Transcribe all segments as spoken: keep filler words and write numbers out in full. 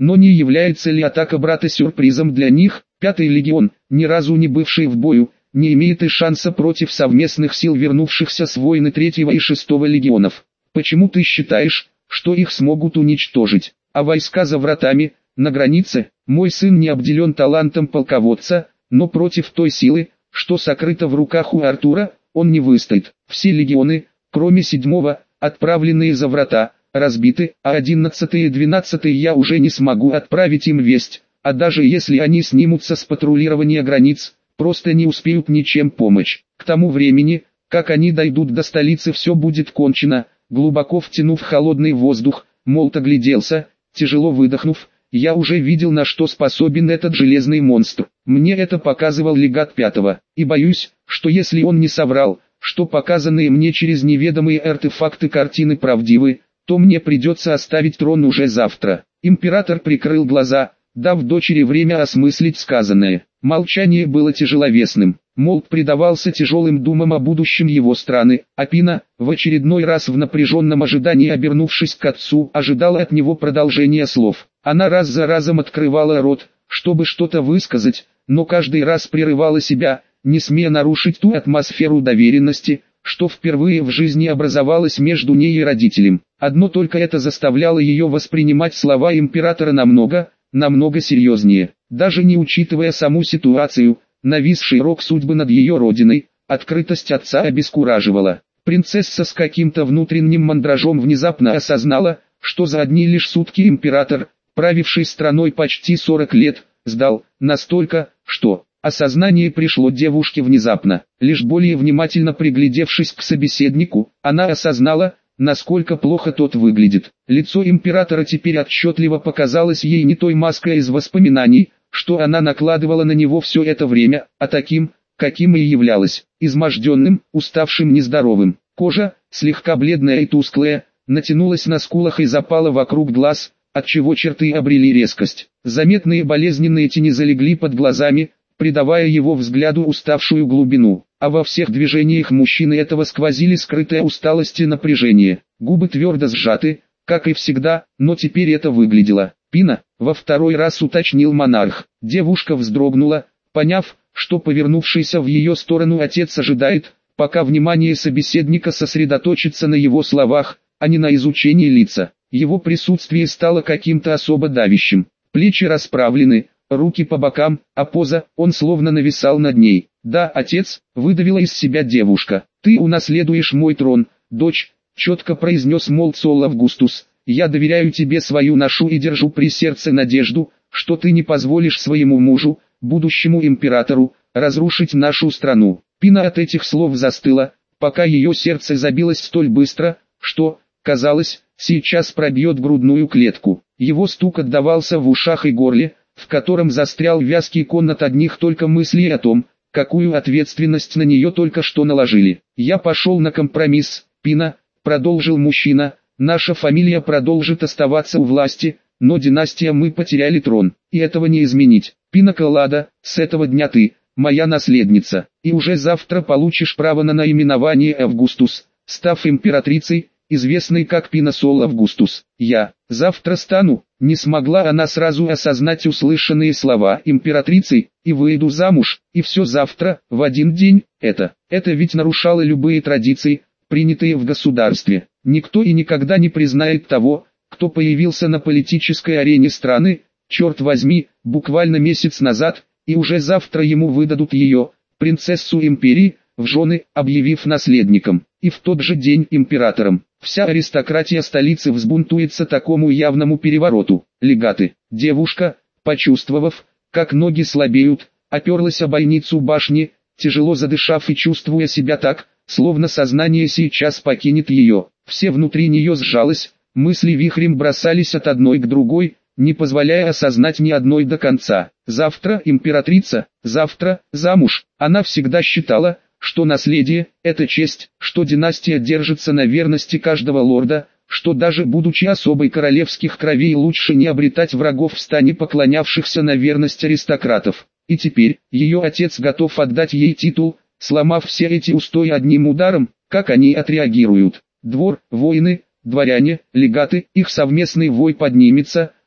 Но не является ли атака брата сюрпризом для них? Пятый легион, ни разу не бывший в бою, не имеет и шанса против совместных сил вернувшихся с войны третьего и шестого легионов. Почему ты считаешь, что их смогут уничтожить? А войска за вратами, на границе? Мой сын не обделен талантом полководца, но против той силы, что сокрыта в руках у Артура, он не выстоит. Все легионы, кроме седьмого, отправленные за врата, разбиты, а одиннадцатый и двенадцатый я уже не смогу отправить им весть, а даже если они снимутся с патрулирования границ, просто не успеют ничем помочь. К тому времени, как они дойдут до столицы, все будет кончено. Глубоко втянув холодный воздух, Молот огляделся, тяжело выдохнув, я уже видел, на что способен этот железный монстр. Мне это показывал легат пятого, и боюсь, что если он не соврал, что показанные мне через неведомые артефакты картины правдивы, то мне придется оставить трон уже завтра. Император прикрыл глаза, дав дочери время осмыслить сказанное. Молчание было тяжеловесным. Молот предавался тяжелым думам о будущем его страны, а Пина, в очередной раз в напряженном ожидании обернувшись к отцу, ожидала от него продолжения слов. Она раз за разом открывала рот, чтобы что-то высказать, но каждый раз прерывала себя, не смея нарушить ту атмосферу доверенности, что впервые в жизни образовалась между ней и родителем. Одно только это заставляло ее воспринимать слова императора намного, намного серьезнее. Даже не учитывая саму ситуацию, нависший рок судьбы над ее родиной, открытость отца обескураживала. Принцесса с каким-то внутренним мандражом внезапно осознала, что за одни лишь сутки император, правивший страной почти сорок лет, сдал, настолько, что... Осознание пришло девушке внезапно. Лишь более внимательно приглядевшись к собеседнику, она осознала, насколько плохо тот выглядит. Лицо императора теперь отчетливо показалось ей не той маской из воспоминаний, что она накладывала на него все это время, а таким, каким и являлось, изможденным, уставшим, нездоровым. Кожа, слегка бледная и тусклая, натянулась на скулах и запала вокруг глаз, отчего черты обрели резкость. Заметные болезненные тени залегли под глазами, придавая его взгляду уставшую глубину, а во всех движениях мужчины этого сквозили скрытая усталость и напряжение. Губы твердо сжаты, как и всегда, но теперь это выглядело. «Пина», — во второй раз уточнил монарх. Девушка вздрогнула, поняв, что повернувшийся в ее сторону отец ожидает, пока внимание собеседника сосредоточится на его словах, а не на изучении лица. Его присутствие стало каким-то особо давящим. Плечи расправлены, руки по бокам, а поза, он словно нависал над ней. «Да, отец», — выдавила из себя девушка, — «ты унаследуешь мой трон, дочь», — четко произнес Молот Сол Августус, — «я доверяю тебе свою ношу и держу при сердце надежду, что ты не позволишь своему мужу, будущему императору, разрушить нашу страну». Пина от этих слов застыла, пока ее сердце забилось столь быстро, что, казалось, сейчас пробьет грудную клетку. Его стук отдавался в ушах и горле, в котором застрял вязкий ком от одних только мыслей о том, какую ответственность на нее только что наложили. «Я пошел на компромисс, Пина», — продолжил мужчина, — «наша фамилия продолжит оставаться у власти, но династия мы потеряли трон, и этого не изменить. Пина Коллада, с этого дня ты, моя наследница, и уже завтра получишь право на наименование Августус, став императрицей, известной как Пина Сол Августус. Я, завтра стану». Не смогла она сразу осознать услышанные слова императрицы, и выйду замуж, и все завтра, в один день. Это, это ведь нарушало любые традиции, принятые в государстве. Никто и никогда не признает того, кто появился на политической арене страны, черт возьми, буквально месяц назад, и уже завтра ему выдадут ее, принцессу империи, в жены, объявив наследником, и в тот же день императором. Вся аристократия столицы взбунтуется такому явному перевороту. Легаты. Девушка, почувствовав, как ноги слабеют, оперлась о бойницу башни, тяжело задышав и чувствуя себя так, словно сознание сейчас покинет ее. Все внутри нее сжалось, мысли вихрем бросались от одной к другой, не позволяя осознать ни одной до конца. Завтра императрица, завтра замуж. Она всегда считала, что наследие – это честь, что династия держится на верности каждого лорда, что даже будучи особой королевских кровей лучше не обретать врагов в стане поклонявшихся на верность аристократов. И теперь, ее отец готов отдать ей титул, сломав все эти устои одним ударом. Как они отреагируют? Двор, воины, дворяне, легаты, их совместный вой поднимется,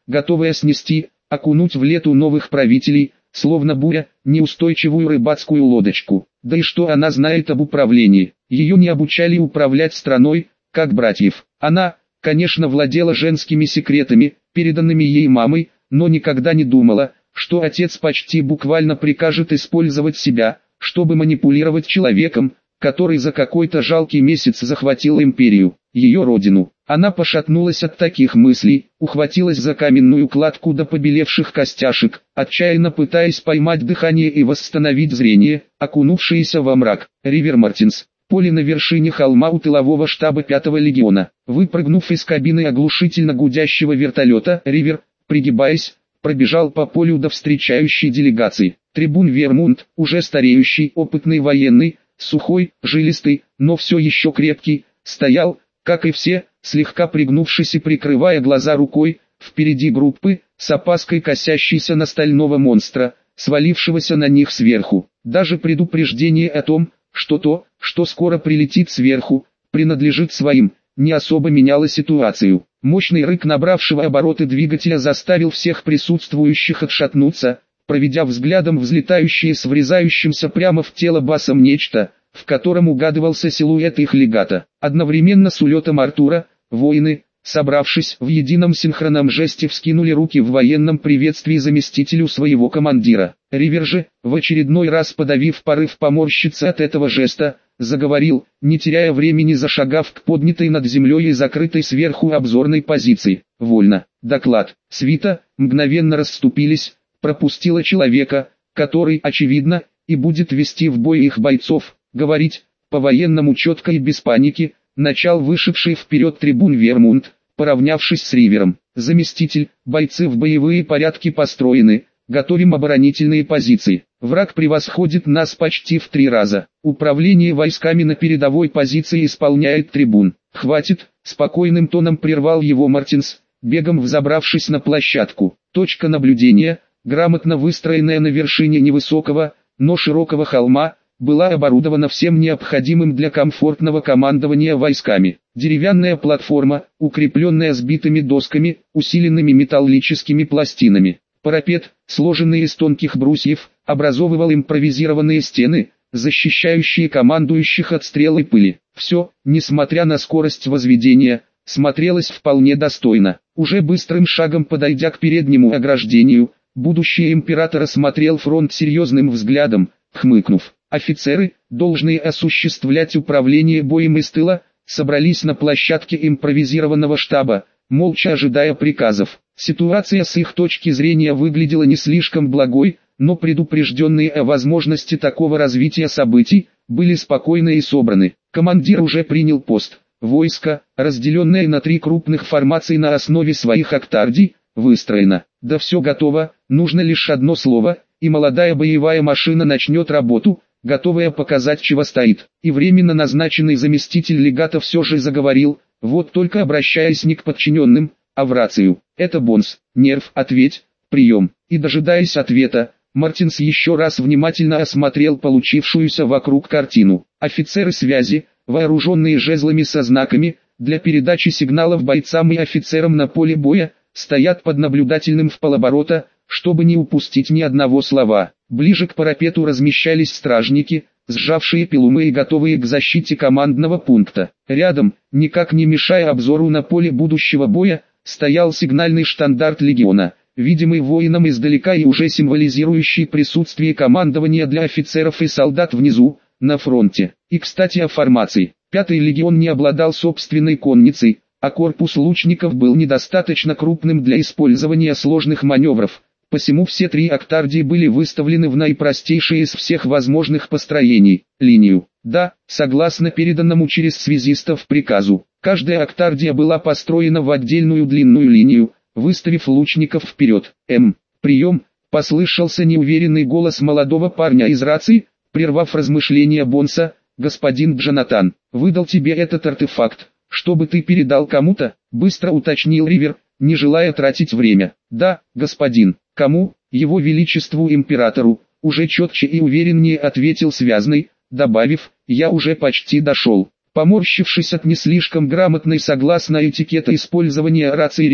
готовая снести, окунуть в лету новых правителей, словно буря, неустойчивую рыбацкую лодочку. Да и что она знает об управлении? Ее не обучали управлять страной, как братьев. Она, конечно, владела женскими секретами, переданными ей мамой, но никогда не думала, что отец почти буквально прикажет использовать себя, чтобы манипулировать человеком, который за какой-то жалкий месяц захватил империю, ее родину. Она пошатнулась от таких мыслей, ухватилась за каменную кладку до побелевших костяшек, отчаянно пытаясь поймать дыхание и восстановить зрение, окунувшееся во мрак. Ривер Мартинс. Поле на вершине холма у тылового штаба пятого легиона. Выпрыгнув из кабины оглушительно гудящего вертолета, Ривер, пригибаясь, пробежал по полю до встречающей делегации. Трибун Вермунд, уже стареющий, опытный военный, сухой, жилистый, но все еще крепкий, стоял, как и все, слегка пригнувшись и прикрывая глаза рукой, впереди группы, с опаской косящейся на стального монстра, свалившегося на них сверху. Даже предупреждение о том, что то, что скоро прилетит сверху, принадлежит своим, не особо меняло ситуацию. Мощный рык набравшего обороты двигателя заставил всех присутствующих отшатнуться, проведя взглядом взлетающее с врезающимся прямо в тело басом нечто, в котором угадывался силуэт их легата. Одновременно с улетом Артура, воины, собравшись в едином синхронном жесте, вскинули руки в военном приветствии заместителю своего командира. Ривер же, в очередной раз подавив порыв поморщиться от этого жеста, заговорил, не теряя времени, зашагав к поднятой над землей и закрытой сверху обзорной позиции. «Вольно. Доклад». Свита, мгновенно расступились, пропустила человека, который, очевидно, и будет вести в бой их бойцов, говорить, по-военному четко и без паники, начал вышедший вперед трибун Вермунд, поравнявшись с Ривером. «Заместитель, бойцы в боевые порядки построены, готовим оборонительные позиции. Враг превосходит нас почти в три раза. Управление войсками на передовой позиции исполняет трибун». «Хватит», — спокойным тоном прервал его Мартинс, бегом взобравшись на площадку. Точка наблюдения, грамотно выстроенная на вершине невысокого, но широкого холма, была оборудована всем необходимым для комфортного командования войсками. Деревянная платформа, укрепленная сбитыми досками, усиленными металлическими пластинами. Парапет, сложенный из тонких брусьев, образовывал импровизированные стены, защищающие командующих от стрел и пыли. Все, несмотря на скорость возведения, смотрелось вполне достойно. Уже быстрым шагом подойдя к переднему ограждению, будущий император осмотрел фронт серьезным взглядом, хмыкнув. Офицеры, должные осуществлять управление боем из тыла, собрались на площадке импровизированного штаба, молча ожидая приказов. Ситуация с их точки зрения выглядела не слишком благой, но предупрежденные о возможности такого развития событий, были спокойны и собраны. Командир уже принял пост. Войско, разделенное на три крупных формации на основе своих октардий, выстроено. Да все готово, нужно лишь одно слово, и молодая боевая машина начнет работу, готовая показать, чего стоит. И временно назначенный заместитель легата все же заговорил, вот только обращаясь не к подчиненным, а в рацию. «Это Бонс, Нерв, ответь, прием». И дожидаясь ответа, Мартинс еще раз внимательно осмотрел получившуюся вокруг картину. Офицеры связи, вооруженные жезлами со знаками, для передачи сигналов бойцам и офицерам на поле боя, стоят под наблюдательным в полоборота, чтобы не упустить ни одного слова. Ближе к парапету размещались стражники, сжавшие пилумы и готовые к защите командного пункта. Рядом, никак не мешая обзору на поле будущего боя, стоял сигнальный штандарт легиона, видимый воинам издалека и уже символизирующий присутствие командования для офицеров и солдат внизу, на фронте. И кстати о формации. Пятый легион не обладал собственной конницей, а корпус лучников был недостаточно крупным для использования сложных маневров. Посему все три октардии были выставлены в наипростейшее из всех возможных построений – линию. Да, согласно переданному через связистов приказу, каждая октардия была построена в отдельную длинную линию, выставив лучников вперед. «М. Прием», – послышался неуверенный голос молодого парня из рации, прервав размышления Бонса. «Господин Джонатан, выдал тебе этот артефакт, чтобы ты передал кому-то?» – быстро уточнил Ривер, не желая тратить время. «Да, господин». «Кому?» «Его Величеству Императору», уже четче и увереннее ответил связный, добавив, «я уже почти дошел». Поморщившись от не слишком грамотной согласно этикета использования рации речи,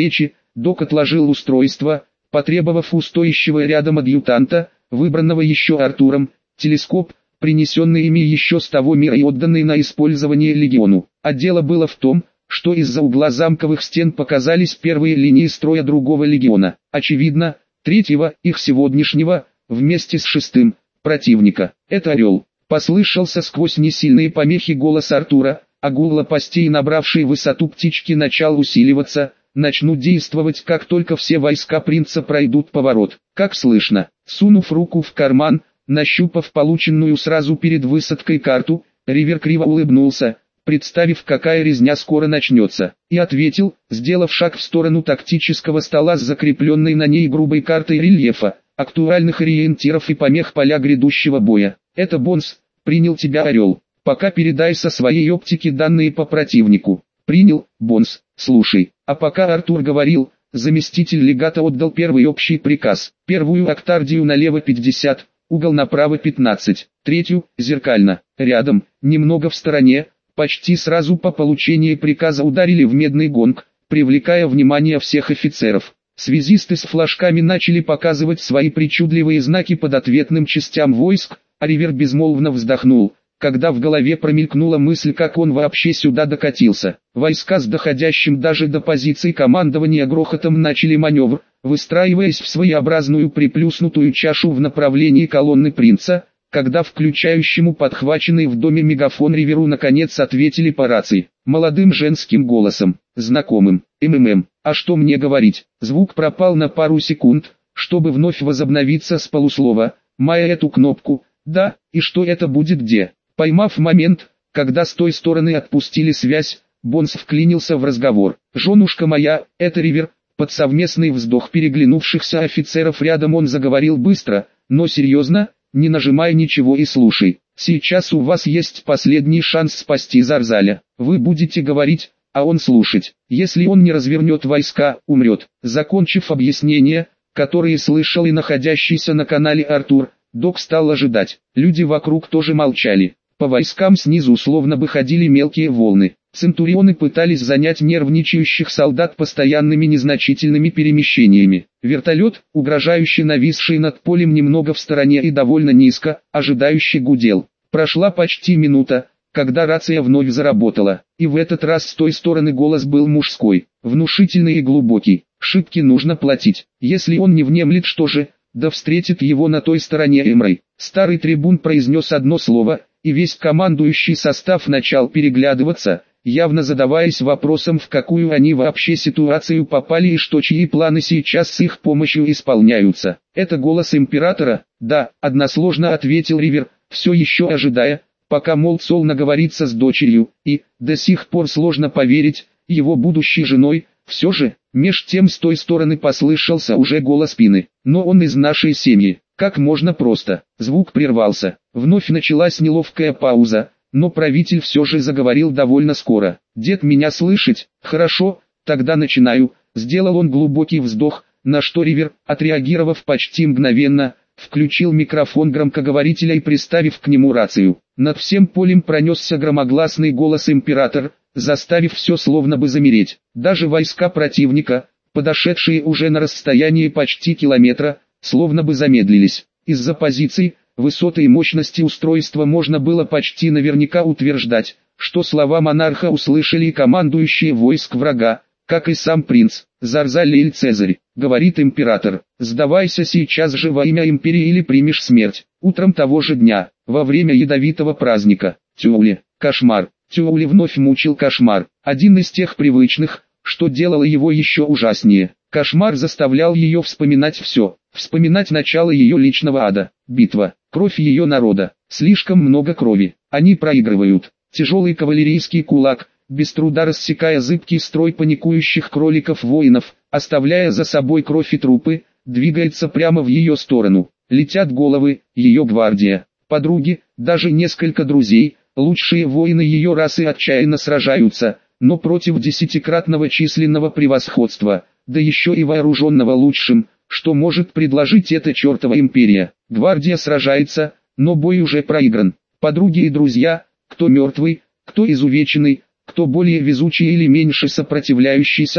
Док отложил устройство, потребовав у стоящего рядом адъютанта, выбранного еще Артуром, телескоп, принесенный ими еще с того мира и отданный на использование легиону. А дело было в том, что из-за угла замковых стен показались первые линии строя другого легиона. Очевидно, третьего, их сегодняшнего, вместе с шестым, противника. «Это Орел», — послышался сквозь несильные помехи голос Артура, а гул лопастей, набравший высоту птички, начал усиливаться, начнут действовать, как только все войска принца пройдут поворот. Как слышно, сунув руку в карман, нащупав полученную сразу перед высадкой карту, Ривер криво улыбнулся, представив, какая резня скоро начнется, и ответил, сделав шаг в сторону тактического стола с закрепленной на ней грубой картой рельефа, актуальных ориентиров и помех поля грядущего боя. «Это Бонс, принял тебя Орел. Пока передай со своей оптики данные по противнику». «Принял, Бонс, слушай». А пока Артур говорил, заместитель легата отдал первый общий приказ. Первую октардию налево пятьдесят, угол направо пятнадцать, третью, зеркально, рядом, немного в стороне. Почти сразу по получении приказа ударили в медный гонг, привлекая внимание всех офицеров. Связисты с флажками начали показывать свои причудливые знаки под ответным частям войск, а Ривер безмолвно вздохнул, когда в голове промелькнула мысль, как он вообще сюда докатился. Войска с доходящим даже до позиций командования грохотом начали маневр, выстраиваясь в своеобразную приплюснутую чашу в направлении колонны принца, когда включающему подхваченный в доме мегафон Риверу наконец ответили по рации, молодым женским голосом, знакомым. «МММ, а что мне говорить?» Звук пропал на пару секунд, чтобы вновь возобновиться с полуслова, мая эту кнопку. «Да, и что это будет где?» Поймав момент, когда с той стороны отпустили связь, Бонс вклинился в разговор. «Женушка моя, это Ривер». Под совместный вздох переглянувшихся офицеров рядом он заговорил быстро, но серьезно, не нажимай ничего и слушай. «Сейчас у вас есть последний шанс спасти Зарзаля. Вы будете говорить, а он слушать. Если он не развернет войска, умрет». Закончив объяснение, которые слышал и находящийся на канале Артур, Док стал ожидать. Люди вокруг тоже молчали. По войскам снизу словно бы ходили мелкие волны. Центурионы пытались занять нервничающих солдат постоянными незначительными перемещениями. Вертолет, угрожающий нависший над полем немного в стороне и довольно низко, ожидающе гудел. Прошла почти минута, когда рация вновь заработала, и в этот раз с той стороны голос был мужской, внушительный и глубокий. «Шибки нужно платить. Если он не внемлет, что же, да встретит его на той стороне Эмрой». Старый трибун произнес одно слово, и весь командующий состав начал переглядываться, явно задаваясь вопросом, в какую они вообще ситуацию попали и что чьи планы сейчас с их помощью исполняются. «Это голос императора?» «Да», односложно ответил Ривер, все еще ожидая, пока Молцол наговорится с дочерью, и, до сих пор сложно поверить, его будущей женой. Все же, меж тем с той стороны послышался уже голос Пины. «Но он из нашей семьи. Как можно просто?» Звук прервался. Вновь началась неловкая пауза, но правитель все же заговорил довольно скоро. «Дед, меня слышать? Хорошо, тогда начинаю». Сделал он глубокий вздох, на что Ривер, отреагировав почти мгновенно, включил микрофон громкоговорителя и приставив к нему рацию. Над всем полем пронесся громогласный голос император, заставив все словно бы замереть. Даже войска противника, подошедшие уже на расстоянии почти километра, словно бы замедлились. Из-за позиций, высоты и мощности устройства можно было почти наверняка утверждать, что слова монарха услышали и командующие войск врага, как и сам принц. «Зарзаль или Цезарь», — говорит император, — «сдавайся сейчас же во имя империи или примешь смерть». Утром того же дня, во время ядовитого праздника, Тюле, кошмар. Тюле вновь мучил кошмар, один из тех привычных, что делало его еще ужаснее. Кошмар заставлял ее вспоминать все, вспоминать начало ее личного ада, битва, кровь ее народа, слишком много крови, они проигрывают. Тяжелый кавалерийский кулак, без труда рассекая зыбкий строй паникующих кроликов-воинов, оставляя за собой кровь и трупы, двигается прямо в ее сторону. Летят головы, ее гвардия, подруги, даже несколько друзей, лучшие воины ее расы отчаянно сражаются, но против десятикратного численного превосходства, да еще и вооруженного лучшим, что может предложить эта чертова империя. Гвардия сражается, но бой уже проигран. Подруги и друзья, кто мертвый, кто изувеченный, кто более везучий или меньше сопротивляющийся,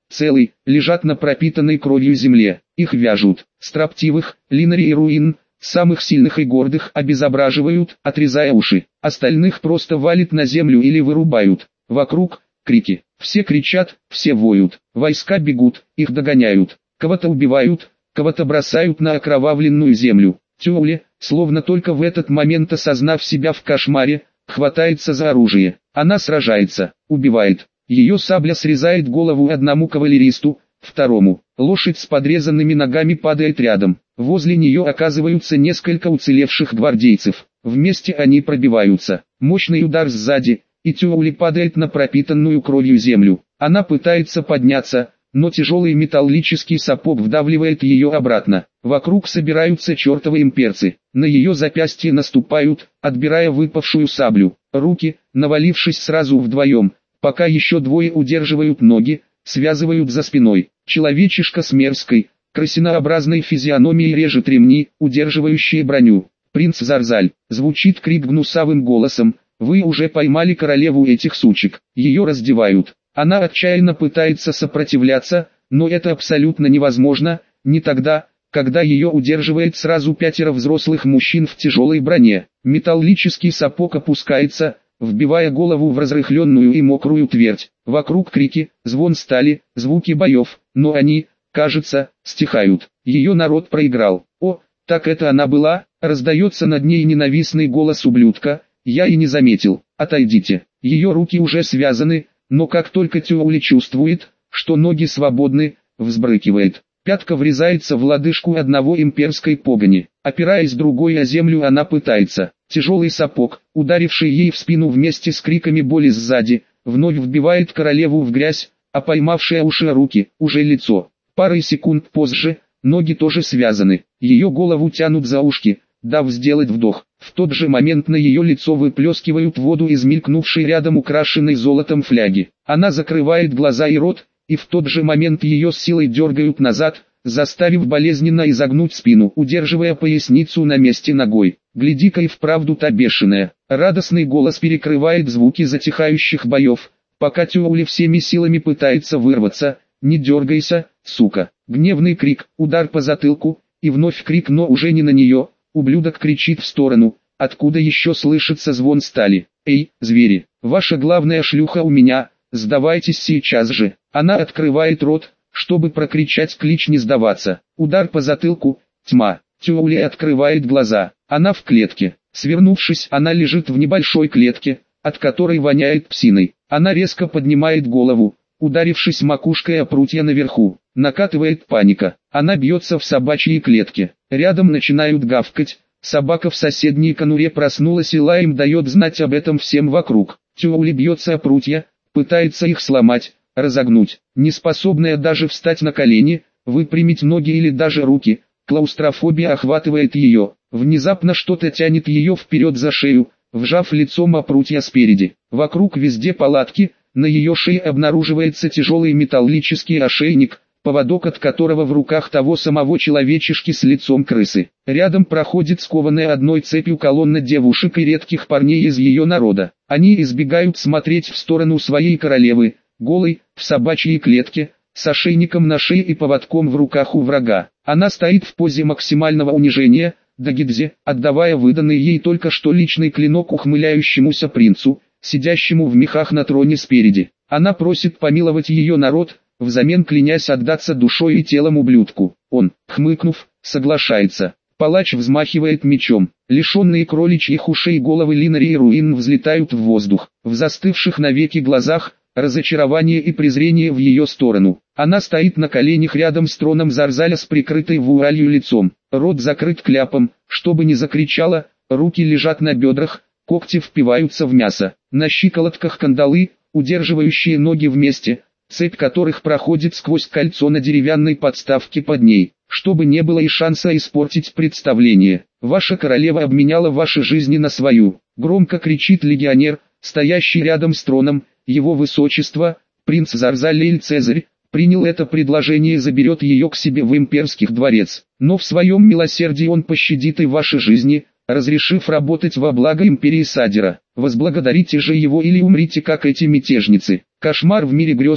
целый, лежат на пропитанной кровью земле. Их вяжут. Строптивых, Линари и Руин, самых сильных и гордых, обезображивают, отрезая уши. Остальных просто валят на землю или вырубают. Вокруг крики. Все кричат, все воют. Войска бегут, их догоняют. Кого-то убивают, кого-то бросают на окровавленную землю. Тюле, словно только в этот момент осознав себя в кошмаре, хватается за оружие. Она сражается, убивает. Ее сабля срезает голову одному кавалеристу, второму. Лошадь с подрезанными ногами падает рядом. Возле нее оказываются несколько уцелевших гвардейцев. Вместе они пробиваются. Мощный удар сзади, и Тюле падает на пропитанную кровью землю. Она пытается подняться, но тяжелый металлический сапог вдавливает ее обратно. Вокруг собираются чертовы имперцы. На ее запястье наступают, отбирая выпавшую саблю. Руки, навалившись сразу вдвоем, пока еще двое удерживают ноги, связывают за спиной. Человечишка с мерзкой, крысинообразной физиономией режет ремни, удерживающие броню. «Принц Зарзаль!» — звучит крик гнусавым голосом. «Вы уже поймали королеву этих сучек». Ее раздевают. Она отчаянно пытается сопротивляться, но это абсолютно невозможно, не тогда, когда ее удерживает сразу пятеро взрослых мужчин в тяжелой броне. Металлический сапог опускается, вбивая голову в разрыхленную и мокрую твердь. Вокруг крики, звон стали, звуки боев, но они, кажется, стихают. Ее народ проиграл. «О, так это она была!» — раздается над ней ненавистный голос ублюдка. «Я и не заметил. Отойдите». Ее руки уже связаны, но как только Тюле чувствует, что ноги свободны, взбрыкивает. Пятка врезается в лодыжку одного имперской погони. Опираясь другой о землю, она пытается. Тяжелый сапог, ударивший ей в спину вместе с криками боли сзади, вновь вбивает королеву в грязь, а поймавшие уши руки, уже лицо. Парой секунд позже, ноги тоже связаны. Ее голову тянут за ушки, дав сделать вдох. В тот же момент на ее лицо выплескивают воду из мелькнувшей рядом украшенной золотом фляги. Она закрывает глаза и рот, и в тот же момент ее с силой дергают назад, заставив болезненно изогнуть спину, удерживая поясницу на месте ногой. «Гляди-ка и вправду та бешеная!» Радостный голос перекрывает звуки затихающих боев, пока Тюле всеми силами пытается вырваться. «Не дергайся, сука!» Гневный крик, удар по затылку, и вновь крик, но уже не на нее. Ублюдок кричит в сторону, откуда еще слышится звон стали. «Эй, звери, ваша главная шлюха у меня, сдавайтесь сейчас же!» Она открывает рот, чтобы прокричать клич «не сдаваться». Удар по затылку, тьма. Тюле открывает глаза. Она в клетке. Свернувшись, она лежит в небольшой клетке, от которой воняет псиной. Она резко поднимает голову, ударившись макушкой о прутья наверху. Накатывает паника. Она бьется в собачьей клетке. Рядом начинают гавкать. Собака в соседней конуре проснулась и лаем дает знать об этом всем вокруг. Тюле бьется о прутья, пытается их сломать, разогнуть. Неспособная даже встать на колени, выпрямить ноги или даже руки. Клаустрофобия охватывает ее. Внезапно что-то тянет ее вперед за шею, вжав лицом о прутья спереди. Вокруг везде палатки, на ее шее обнаруживается тяжелый металлический ошейник, поводок от которого в руках того самого человечишки с лицом крысы. Рядом проходит скованная одной цепью колонна девушек и редких парней из ее народа. Они избегают смотреть в сторону своей королевы, голой, в собачьей клетке, с ошейником на шее и поводком в руках у врага. Она стоит в позе максимального унижения, дагидзе, отдавая выданный ей только что личный клинок ухмыляющемуся принцу, сидящему в мехах на троне спереди. Она просит помиловать ее народ, взамен клянясь отдаться душой и телом ублюдку. Он, хмыкнув, соглашается. Палач взмахивает мечом. Лишенные кроличьих ушей головы Линари и Руин взлетают в воздух. В застывших навеки глазах разочарование и презрение в ее сторону. Она стоит на коленях рядом с троном Зарзаля с прикрытой вуалью лицом. Рот закрыт кляпом, чтобы не закричала, руки лежат на бедрах, когти впиваются в мясо. На щиколотках кандалы, удерживающие ноги вместе, цепь которых проходит сквозь кольцо на деревянной подставке под ней, чтобы не было и шанса испортить представление. «Ваша королева обменяла ваши жизни на свою», — громко кричит легионер, стоящий рядом с троном. «Его высочество, принц Зарзаль Эль Цезарь, принял это предложение и заберет ее к себе в имперских дворец. Но в своем милосердии он пощадит и ваши жизни, разрешив работать во благо империи Садира. Возблагодарите же его или умрите как эти мятежницы». Кошмар в мире грез.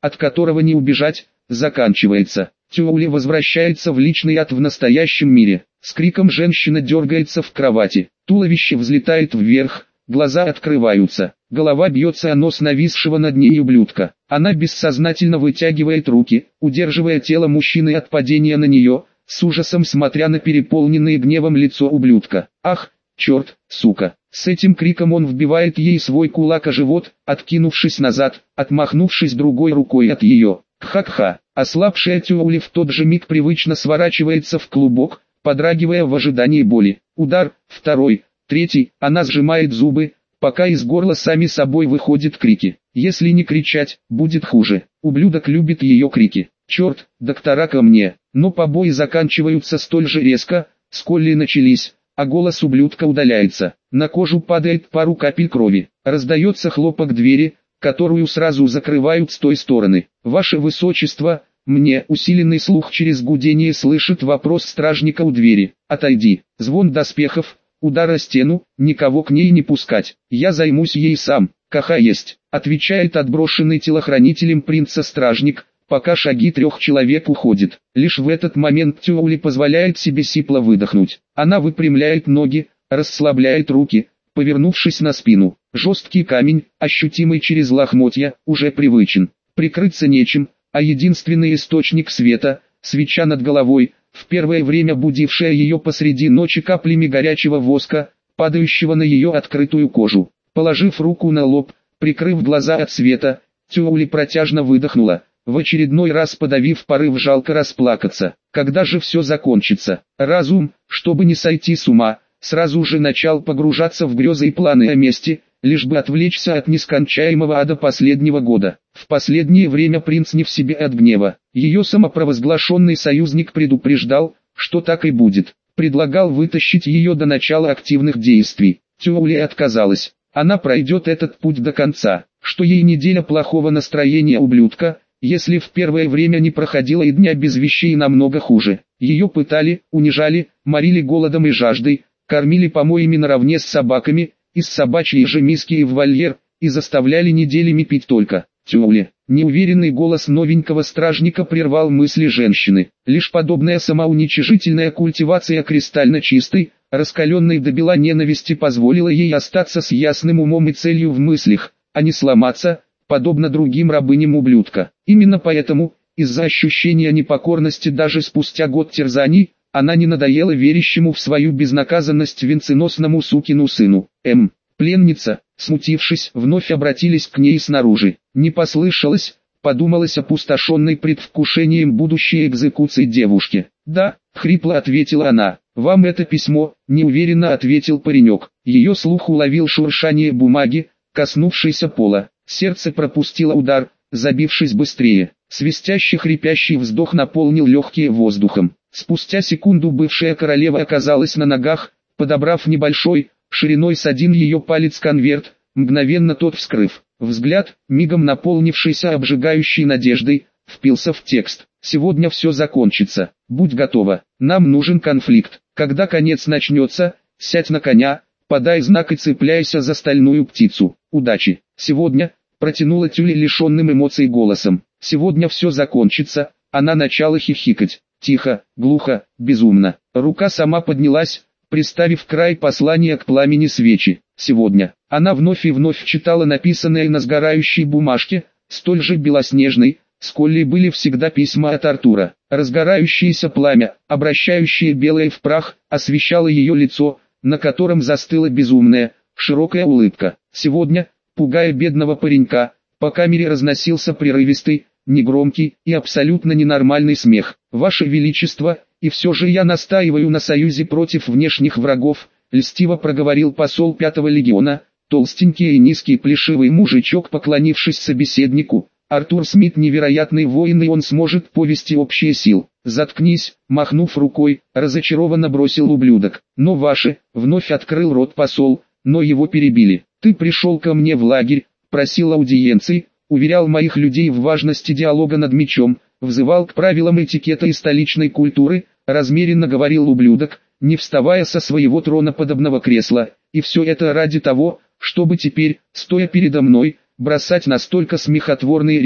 от которого не убежать, заканчивается. Тюли возвращается в личный ад в настоящем мире. С криком женщина дергается в кровати. Туловище взлетает вверх, глаза открываются. Голова бьется о нос нависшего над ней ублюдка. Она бессознательно вытягивает руки, удерживая тело мужчины от падения на нее, с ужасом смотря на переполненное гневом лицо ублюдка. Ах, черт, сука. С этим криком он вбивает ей свой кулак о живот, откинувшись назад, отмахнувшись другой рукой от ее. Ха-ха. Ослабшая Тюли в тот же миг привычно сворачивается в клубок, подрагивая в ожидании боли. Удар, второй, третий, она сжимает зубы, пока из горла сами собой выходят крики. Если не кричать, будет хуже. Ублюдок любит ее крики. Черт, доктора ко мне. Но побои заканчиваются столь же резко, сколь и начались, а голос ублюдка удаляется. На кожу падает пару капель крови. Раздается хлопок двери, которую сразу закрывают с той стороны. «Ваше Высочество», мне усиленный слух через гудение слышит вопрос стражника у двери. «Отойди». Звон доспехов, удар о стену, никого к ней не пускать. «Я займусь ей сам». «Каха есть», отвечает отброшенный телохранителем принца стражник, пока шаги трех человек уходят. Лишь в этот момент Тюли позволяет себе сипло выдохнуть. Она выпрямляет ноги, расслабляет руки, повернувшись на спину. Жесткий камень, ощутимый через лохмотья, уже привычен. Прикрыться нечем, а единственный источник света, свеча над головой, в первое время будившая ее посреди ночи каплями горячего воска, падающего на ее открытую кожу. Положив руку на лоб, прикрыв глаза от света, Тюли протяжно выдохнула, в очередной раз подавив порыв жалко расплакаться. Когда же все закончится? Разум, чтобы не сойти с ума, сразу же начал погружаться в грезы и планы о мести, лишь бы отвлечься от нескончаемого ада последнего года. В последнее время принц не в себе от гнева. Ее самопровозглашенный союзник предупреждал, что так и будет. Предлагал вытащить ее до начала активных действий. Тюли отказалась. Она пройдет этот путь до конца. Что ей неделя плохого настроения ублюдка, если в первое время не проходило и дня без вещей намного хуже. Ее пытали, унижали, морили голодом и жаждой, кормили помоями наравне с собаками, из собачьей же миски в вольер, и заставляли неделями пить только. Тюли. Неуверенный голос новенького стражника прервал мысли женщины. Лишь подобная самоуничижительная культивация кристально чистой, раскаленной до бела ненависти позволила ей остаться с ясным умом и целью в мыслях, а не сломаться, подобно другим рабыням ублюдка. Именно поэтому, из-за ощущения непокорности даже спустя год терзаний, она не надоела верящему в свою безнаказанность венценосному сукину сыну. М. Пленница, смутившись, вновь обратились к ней снаружи. Не послышалось, подумалось опустошенной предвкушением будущей экзекуции девушки. «Да», — хрипло ответила она. «Вам это письмо», — неуверенно ответил паренек. Ее слух уловил шуршание бумаги, коснувшейся пола. Сердце пропустило удар, забившись быстрее. Свистящий хрипящий вздох наполнил легкие воздухом. Спустя секунду бывшая королева оказалась на ногах, подобрав небольшой, шириной с один ее палец конверт, мгновенно тот вскрыв. Взгляд, мигом наполнившийся обжигающей надеждой, впился в текст. «Сегодня все закончится. Будь готова. Нам нужен конфликт. Когда конец начнется, сядь на коня, подай знак и цепляйся за стальную птицу. Удачи». «Сегодня», — протянула Тюли лишенным эмоций голосом. «Сегодня все закончится». Она начала хихикать. Тихо, глухо, безумно. Рука сама поднялась, приставив край послания к пламени свечи. «Сегодня». Она вновь и вновь читала написанное на сгорающей бумажке, столь же белоснежной, сколь и были всегда письма от Артура. Разгорающееся пламя, обращающее белое в прах, освещало ее лицо, на котором застыла безумная, широкая улыбка. Сегодня, пугая бедного паренька, по камере разносился прерывистый, негромкий и абсолютно ненормальный смех. «Ваше Величество, и все же я настаиваю на союзе против внешних врагов», льстиво проговорил посол пятого легиона, толстенький и низкий плешивый мужичок, поклонившись собеседнику. «Артур Смит невероятный воин, и он сможет повести общие сил». «Заткнись», махнув рукой, разочарованно бросил ублюдок. «Но ваше», вновь открыл рот посол, но его перебили. «Ты пришел ко мне в лагерь, просил аудиенции, уверял моих людей в важности диалога над мечом, взывал к правилам этикета и столичной культуры», размеренно говорил ублюдок, не вставая со своего троноподобного кресла, «и все это ради того, чтобы теперь, стоя передо мной, бросать настолько смехотворные речи,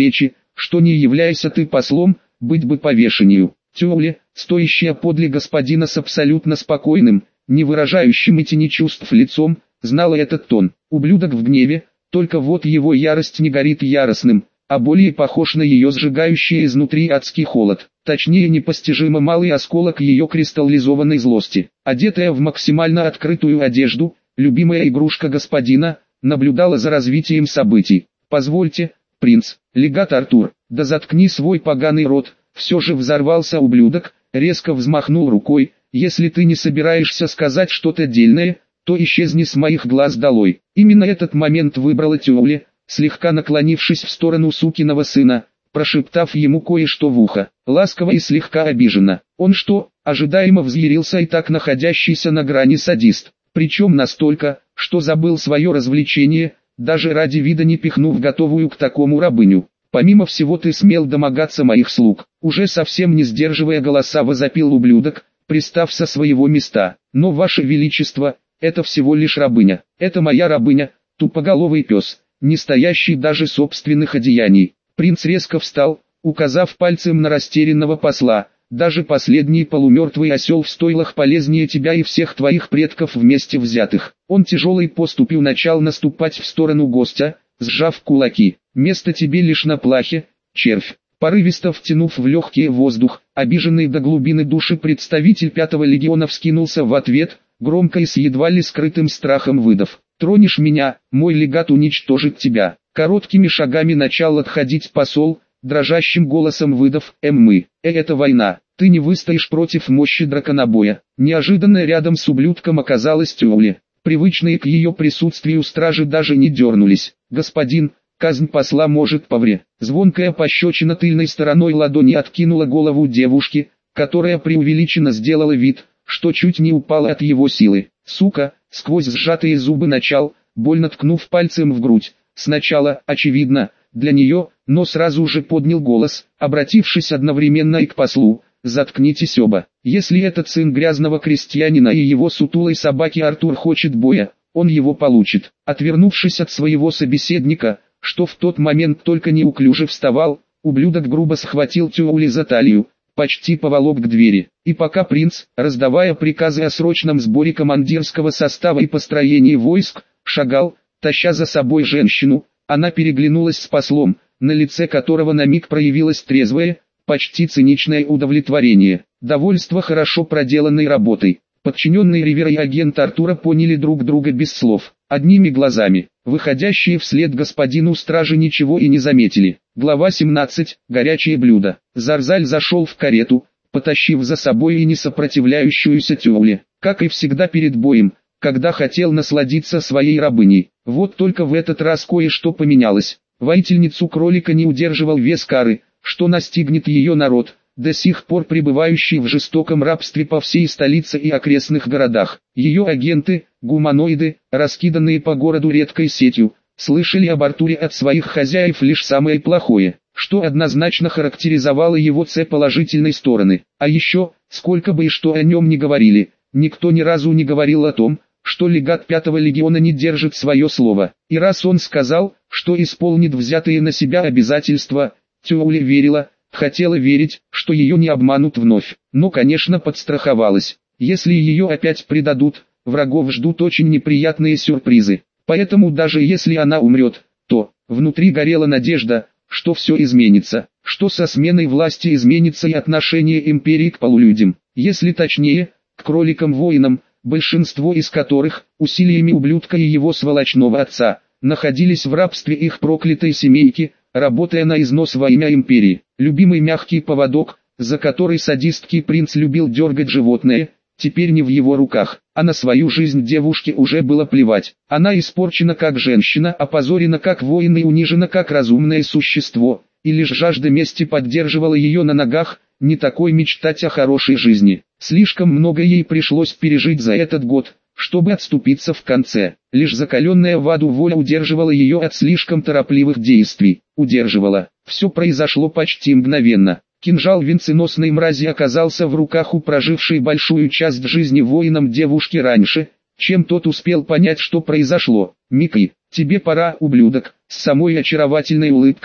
что не являйся ты послом, быть бы повешению. Тюле, стоящая подле господина с абсолютно спокойным, не выражающим и тени чувств лицом, знала этот тон. Ублюдок в гневе, только вот его ярость не горит яростным, а более похож на ее сжигающий изнутри адский холод. Точнее, непостижимо малый осколок ее кристаллизованной злости. Одетая в максимально открытую одежду, любимая игрушка господина наблюдала за развитием событий. «Позвольте, принц, легат Артур, да заткни свой поганый рот», все же взорвался ублюдок, резко взмахнул рукой. «Если ты не собираешься сказать что-то дельное, то исчезни с моих глаз долой». Именно этот момент выбрала Тюле, слегка наклонившись в сторону сукиного сына, прошептав ему кое-что в ухо, ласково и слегка обиженно. Он что, ожидаемо взъярился и так находящийся на грани садист, причем настолько, что забыл свое развлечение, даже ради вида не пихнув готовую к такому рабыню. «Помимо всего ты смел домогаться моих слуг», уже совсем не сдерживая голоса возопил ублюдок, пристав со своего места. «Но, ваше величество, это всего лишь рабыня, это моя рабыня, тупоголовый пес, не стоящий даже собственных одеяний». Принц резко встал, указав пальцем на растерянного посла. «Даже последний полумертвый осел в стойлах полезнее тебя и всех твоих предков вместе взятых». Он тяжелой поступью начал наступать в сторону гостя, сжав кулаки. «Место тебе лишь на плахе, червь». Порывисто втянув в легкий воздух, обиженный до глубины души представитель пятого легиона вскинулся в ответ, громко и с едва ли скрытым страхом выдав: «Тронешь меня, мой легат уничтожит тебя». Короткими шагами начал отходить посол, дрожащим голосом выдав: «Эм мы, э это война, ты не выстоишь против мощи драконобоя». Неожиданно рядом с ублюдком оказалась Тюле. Привычные к ее присутствию стражи даже не дернулись. «Господин, казнь посла может повре». Звонкая пощечина тыльной стороной ладони откинула голову девушки, которая преувеличенно сделала вид, что чуть не упала от его силы. «Сука!» — сквозь сжатые зубы начал, больно ткнув пальцем в грудь. Сначала, очевидно, для нее, но сразу же поднял голос, обратившись одновременно и к послу: «Заткнитесь оба. Если этот сын грязного крестьянина и его сутулой собаки Артур хочет боя, он его получит». Отвернувшись от своего собеседника, что в тот момент только неуклюже вставал, ублюдок грубо схватил Тюле за талию, почти поволок к двери. И пока принц, раздавая приказы о срочном сборе командирского состава и построении войск, шагал, таща за собой женщину, она переглянулась с послом, на лице которого на миг проявилось трезвое, почти циничное удовлетворение, довольство хорошо проделанной работой. Подчиненный Ривера и агент Артура поняли друг друга без слов, одними глазами. Выходящие вслед господину стражи ничего и не заметили. Глава семнадцать. Горячее блюдо. Зарзаль зашел в карету, потащив за собой и не сопротивляющуюся Тюле, как и всегда перед боем, когда хотел насладиться своей рабыней. Вот только в этот раз кое-что поменялось. Воительницу кролика не удерживал вес кары, что настигнет ее народ, до сих пор пребывающий в жестоком рабстве по всей столице и окрестных городах. Ее агенты, гуманоиды, раскиданные по городу редкой сетью, слышали об Артуре от своих хозяев лишь самое плохое, что однозначно характеризовало его С положительной стороны. А еще, сколько бы и что о нем ни говорили, никто ни разу не говорил о том, что легат пятого легиона не держит свое слово. И раз он сказал, что исполнит взятые на себя обязательства, Тюле верила, хотела верить, что ее не обманут вновь, но, конечно, подстраховалась. Если ее опять предадут, врагов ждут очень неприятные сюрпризы. Поэтому даже если она умрет, то внутри горела надежда, что все изменится, что со сменой власти изменится и отношение империи к полулюдям, если точнее, к кроликам-воинам, большинство из которых, усилиями ублюдка и его сволочного отца, находились в рабстве их проклятой семейки, работая на износ во имя империи. Любимый мягкий поводок, за который садистский принц любил дергать животное, теперь не в его руках, а на свою жизнь девушке уже было плевать. Она испорчена как женщина, опозорена как воин и унижена как разумное существо, и лишь жажда мести поддерживала ее на ногах, не такой мечтать о хорошей жизни. Слишком много ей пришлось пережить за этот год, чтобы отступиться в конце. Лишь закаленная в аду воля удерживала ее от слишком торопливых действий. Удерживала. Все произошло почти мгновенно. Кинжал венценосной мрази оказался в руках у прожившей большую часть жизни воином девушки раньше, чем тот успел понять, что произошло. «Микки, тебе пора, ублюдок», с самой очаровательной улыбкой,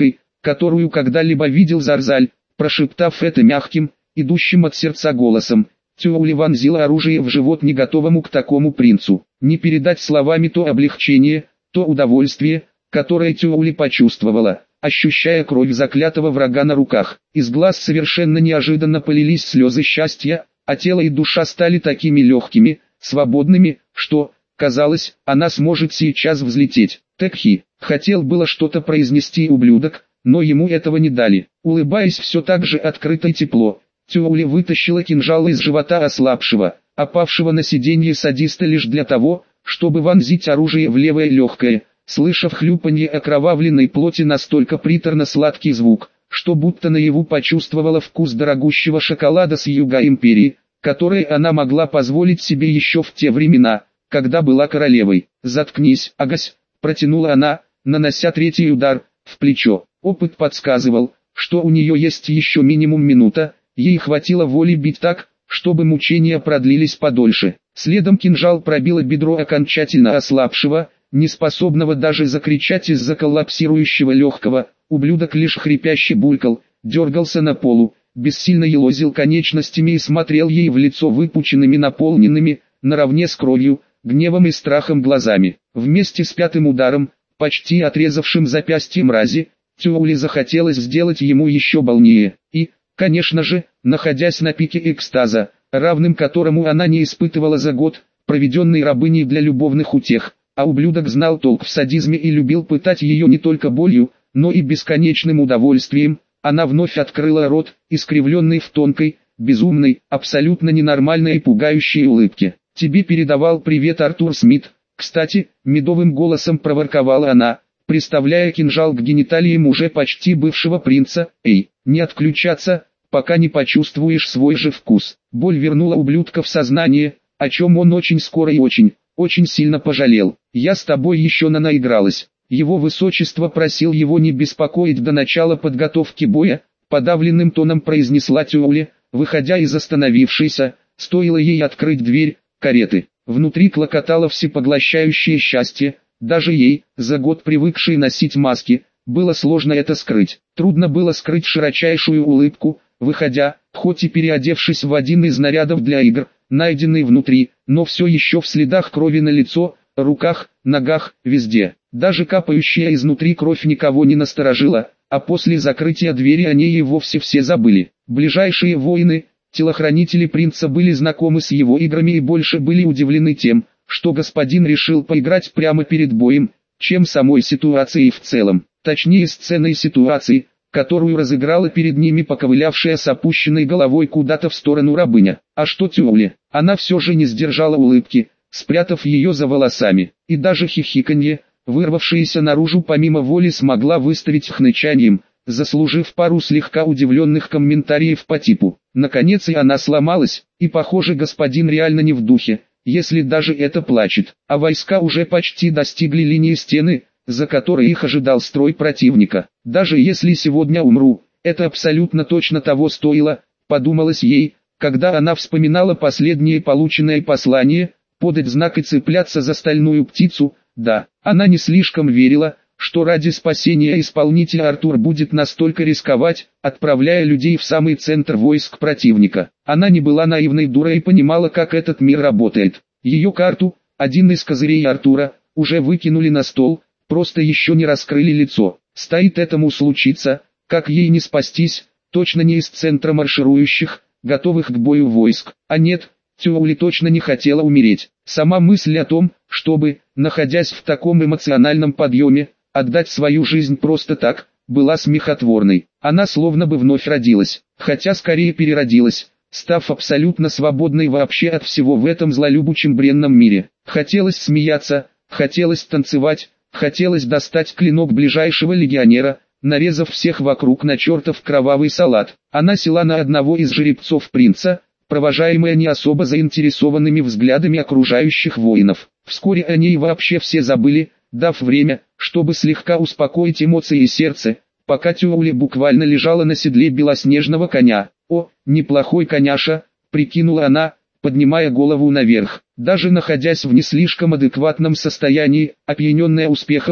которую когда-либо видел Зарзаль. Прошептав это мягким, идущим от сердца голосом, Тюаули вонзила оружие в живот не готовому к такому принцу. Не передать словами то облегчение, то удовольствие, которое Тюаули почувствовала, ощущая кровь заклятого врага на руках. Из глаз совершенно неожиданно полились слезы счастья, а тело и душа стали такими легкими, свободными, что, казалось, она сможет сейчас взлететь. Текхи хотел было что-то произнести ублюдок, но ему этого не дали. Улыбаясь все так же открыто и тепло, Тюаули вытащила кинжал из живота ослабшего, опавшего на сиденье садиста лишь для того, чтобы вонзить оружие в левое легкое. Слышав хлюпанье окровавленной плоти, настолько приторно-сладкий звук, что будто наяву почувствовала вкус дорогущего шоколада с юга империи, который она могла позволить себе еще в те времена, когда была королевой. «Заткнись, Агась», — протянула она, нанося третий удар в плечо. Опыт подсказывал, что у нее есть еще минимум минута, ей хватило воли бить так, чтобы мучения продлились подольше. Следом кинжал пробило бедро окончательно ослабшего, неспособного даже закричать из-за коллапсирующего легкого. Ублюдок лишь хрипяще булькал, дергался на полу, бессильно елозил конечностями и смотрел ей в лицо выпученными, наполненными, наравне с кровью, гневом и страхом глазами. Вместе с пятым ударом, почти отрезавшим запястье мрази, Тюаули захотелось сделать ему еще больнее. И, конечно же, находясь на пике экстаза, равным которому она не испытывала за год, проведенный рабыней для любовных утех, а ублюдок знал толк в садизме и любил пытать ее не только болью, но и бесконечным удовольствием, она вновь открыла рот, искривленный в тонкой, безумной, абсолютно ненормальной и пугающей улыбке. «Тебе передавал привет Артур Смит, кстати», — медовым голосом проворковала она, приставляя кинжал к гениталиям уже почти бывшего принца. «Эй, не отключаться, пока не почувствуешь свой же вкус». Боль вернула ублюдка в сознание, о чем он очень скоро и очень, очень сильно пожалел. «Я с тобой еще нанаигралась». Его высочество просил его не беспокоить до начала подготовки боя, подавленным тоном произнесла Тюаули, выходя из остановившейся, стоило ей открыть дверь, кареты. Внутри клокотало всепоглощающее счастье, даже ей, за год привыкшей носить маски, было сложно это скрыть. Трудно было скрыть широчайшую улыбку, выходя, хоть и переодевшись в один из нарядов для игр, найденный внутри, но все еще в следах крови на лицо, руках, ногах, везде. Даже капающая изнутри кровь никого не насторожила, а после закрытия двери о ней и вовсе все забыли. Ближайшие воины, телохранители принца были знакомы с его играми и больше были удивлены тем, что господин решил поиграть прямо перед боем, чем самой ситуацией в целом. Точнее, сценой ситуации, которую разыграла перед ними поковылявшая с опущенной головой куда-то в сторону рабыня. А что Тюаули? Она все же не сдержала улыбки, спрятав ее за волосами, и даже хихиканье, вырвавшееся наружу помимо воли, смогла выставить хнычанием, заслужив пару слегка удивленных комментариев по типу. Наконец и она сломалась, и похоже господин реально не в духе, если даже это плачет. А войска уже почти достигли линии стены, за которой их ожидал строй противника. Даже если сегодня умру, это абсолютно точно того стоило, подумалось ей, когда она вспоминала последнее полученное послание, подать знак и цепляться за стальную птицу. Да, она не слишком верила, что ради спасения исполнителя Артур будет настолько рисковать, отправляя людей в самый центр войск противника. Она не была наивной дурой и понимала, как этот мир работает. Ее карту, один из козырей Артура, уже выкинули на стол, просто еще не раскрыли лицо. Стоит этому случиться, как ей не спастись, точно не из центра марширующих, готовых к бою войск. А нет, Тюаули точно не хотела умереть. Сама мысль о том, чтобы, находясь в таком эмоциональном подъеме, отдать свою жизнь просто так, была смехотворной. Она словно бы вновь родилась, хотя скорее переродилась, став абсолютно свободной вообще от всего в этом злолюбучем бренном мире. Хотелось смеяться, хотелось танцевать, хотелось достать клинок ближайшего легионера, нарезав всех вокруг на чертов кровавый салат. Она села на одного из жеребцов принца, провожаемая не особо заинтересованными взглядами окружающих воинов. Вскоре о ней вообще все забыли, дав время, чтобы слегка успокоить эмоции и сердце, пока Тюаули буквально лежала на седле белоснежного коня. «О, неплохой коняша», — прикинула она, поднимая голову наверх. Даже находясь в не слишком адекватном состоянии, опьяненная успехом,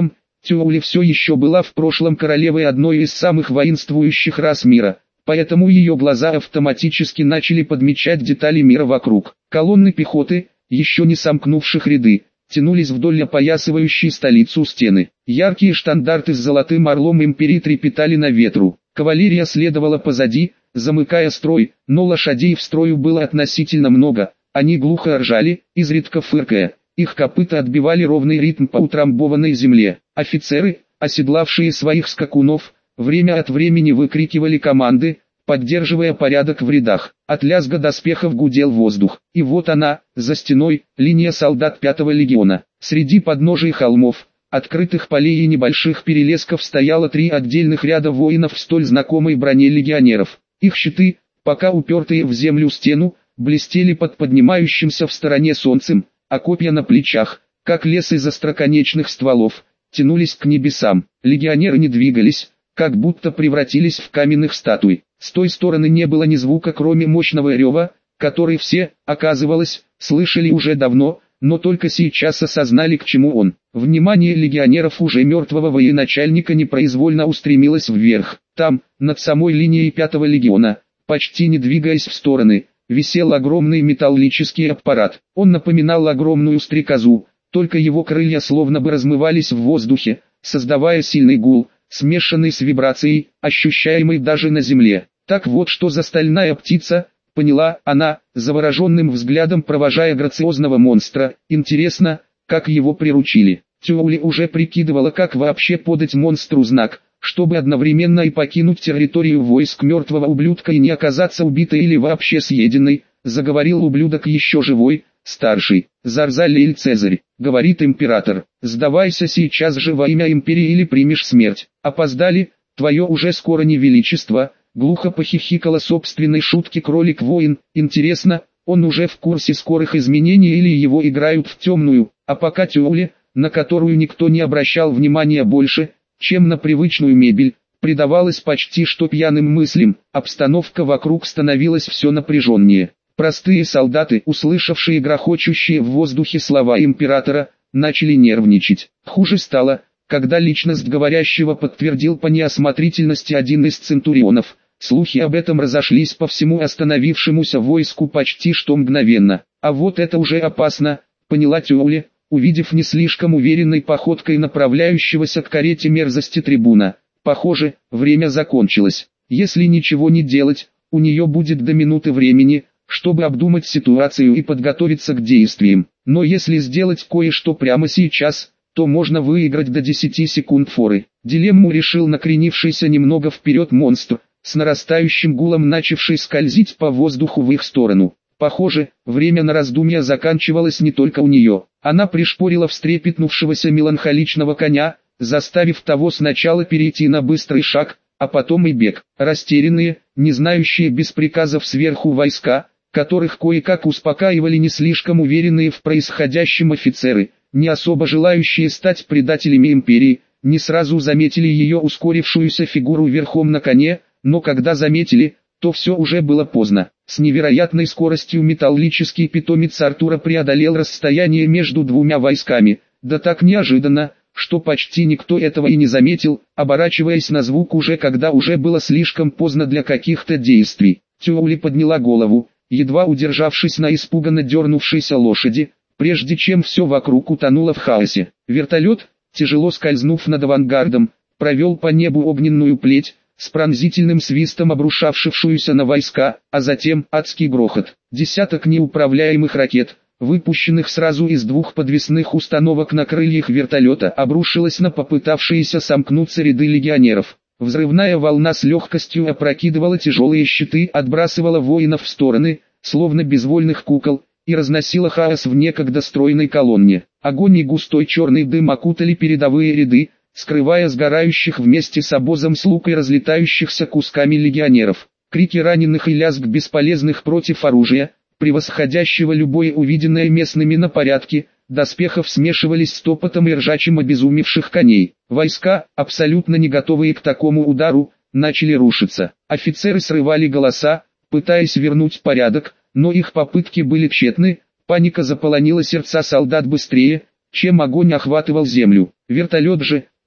Тюули все еще была в прошлом королевой одной из самых воинствующих рас мира, поэтому ее глаза автоматически начали подмечать детали мира вокруг. Колонны пехоты, еще не сомкнувших ряды, тянулись вдоль опоясывающей столицу стены. Яркие штандарты с золотым орлом империи трепетали на ветру. Кавалерия следовала позади, замыкая строй, но лошадей в строю было относительно много, они глухо ржали, изредка фыркая. Их копыта отбивали ровный ритм по утрамбованной земле. Офицеры, оседлавшие своих скакунов, время от времени выкрикивали команды, поддерживая порядок в рядах. От лязга доспехов гудел воздух. И вот она, за стеной, линия солдат пятого легиона. Среди подножий холмов, открытых полей и небольших перелесков стояло три отдельных ряда воинов в столь знакомой броне легионеров. Их щиты, пока упертые в землю стену, блестели под поднимающимся в стороне солнцем, а копья на плечах, как лес из остроконечных стволов, тянулись к небесам. Легионеры не двигались, как будто превратились в каменных статуй. С той стороны не было ни звука, кроме мощного рева, который все, оказывалось, слышали уже давно, но только сейчас осознали, к чему он. Внимание легионеров уже мертвого военачальника непроизвольно устремилось вверх. Там, над самой линией пятого легиона, почти не двигаясь в стороны, висел огромный металлический аппарат. Он напоминал огромную стрекозу, только его крылья словно бы размывались в воздухе, создавая сильный гул, смешанный с вибрацией, ощущаемой даже на земле. Так вот что за стальная птица, поняла она, завороженным взглядом провожая грациозного монстра. Интересно, как его приручили. Тюули уже прикидывала, как вообще подать монстру знак, чтобы одновременно и покинуть территорию войск мертвого ублюдка и не оказаться убитой или вообще съеденной. Заговорил ублюдок еще живой, старший. Зарзалиэль Цезарь, говорит император, сдавайся сейчас же во имя империи или примешь смерть. Опоздали, твое уже скоро не величество. Глухо похихикала собственной шутки кролик-воин. Интересно, он уже в курсе скорых изменений или его играют в темную, а пока Тюули, на которую никто не обращал внимания больше, чем на привычную мебель, предавалась почти что пьяным мыслям, обстановка вокруг становилась все напряженнее. Простые солдаты, услышавшие грохочущие в воздухе слова императора, начали нервничать. Хуже стало, когда личность говорящего подтвердил по неосмотрительности один из центурионов. Слухи об этом разошлись по всему остановившемуся войску почти что мгновенно. А вот это уже опасно, поняла Тюули, увидев не слишком уверенной походкой направляющегося к карете мерзости трибуна. Похоже, время закончилось. Если ничего не делать, у нее будет до минуты времени, чтобы обдумать ситуацию и подготовиться к действиям. Но если сделать кое-что прямо сейчас, то можно выиграть до десяти секунд форы. Дилемму решил накренившийся немного вперед монстр, с нарастающим гулом начавший скользить по воздуху в их сторону. Похоже, время на раздумья заканчивалось не только у нее. Она пришпорила встрепетнувшегося меланхоличного коня, заставив того сначала перейти на быстрый шаг, а потом и бег. Растерянные, не знающие без приказов сверху войска, которых кое-как успокаивали не слишком уверенные в происходящем офицеры, не особо желающие стать предателями империи, не сразу заметили ее ускорившуюся фигуру верхом на коне, но когда заметили, то все уже было поздно. С невероятной скоростью металлический питомец Артура преодолел расстояние между двумя войсками, да так неожиданно, что почти никто этого и не заметил, оборачиваясь на звук уже когда уже было слишком поздно для каких-то действий. Тюули подняла голову, едва удержавшись на испуганно дернувшейся лошади, прежде чем все вокруг утонуло в хаосе. Вертолет, тяжело скользнув над авангардом, провел по небу огненную плеть, с пронзительным свистом обрушавшуюся на войска, а затем адский грохот. Десяток неуправляемых ракет, выпущенных сразу из двух подвесных установок на крыльях вертолета, обрушилась на попытавшиеся сомкнуться ряды легионеров. Взрывная волна с легкостью опрокидывала тяжелые щиты, отбрасывала воинов в стороны, словно безвольных кукол, и разносила хаос в некогда стройной колонне. Огонь и густой черный дым окутали передовые ряды, скрывая сгорающих вместе с обозом слуг и разлетающихся кусками легионеров. Крики раненых и лязг бесполезных против оружия, превосходящего любое увиденное местными на порядке, доспехов смешивались с топотом и ржачем обезумевших коней. Войска, абсолютно не готовые к такому удару, начали рушиться. Офицеры срывали голоса, пытаясь вернуть порядок, но их попытки были тщетны. Паника заполонила сердца солдат быстрее, чем огонь охватывал землю. Вертолет же,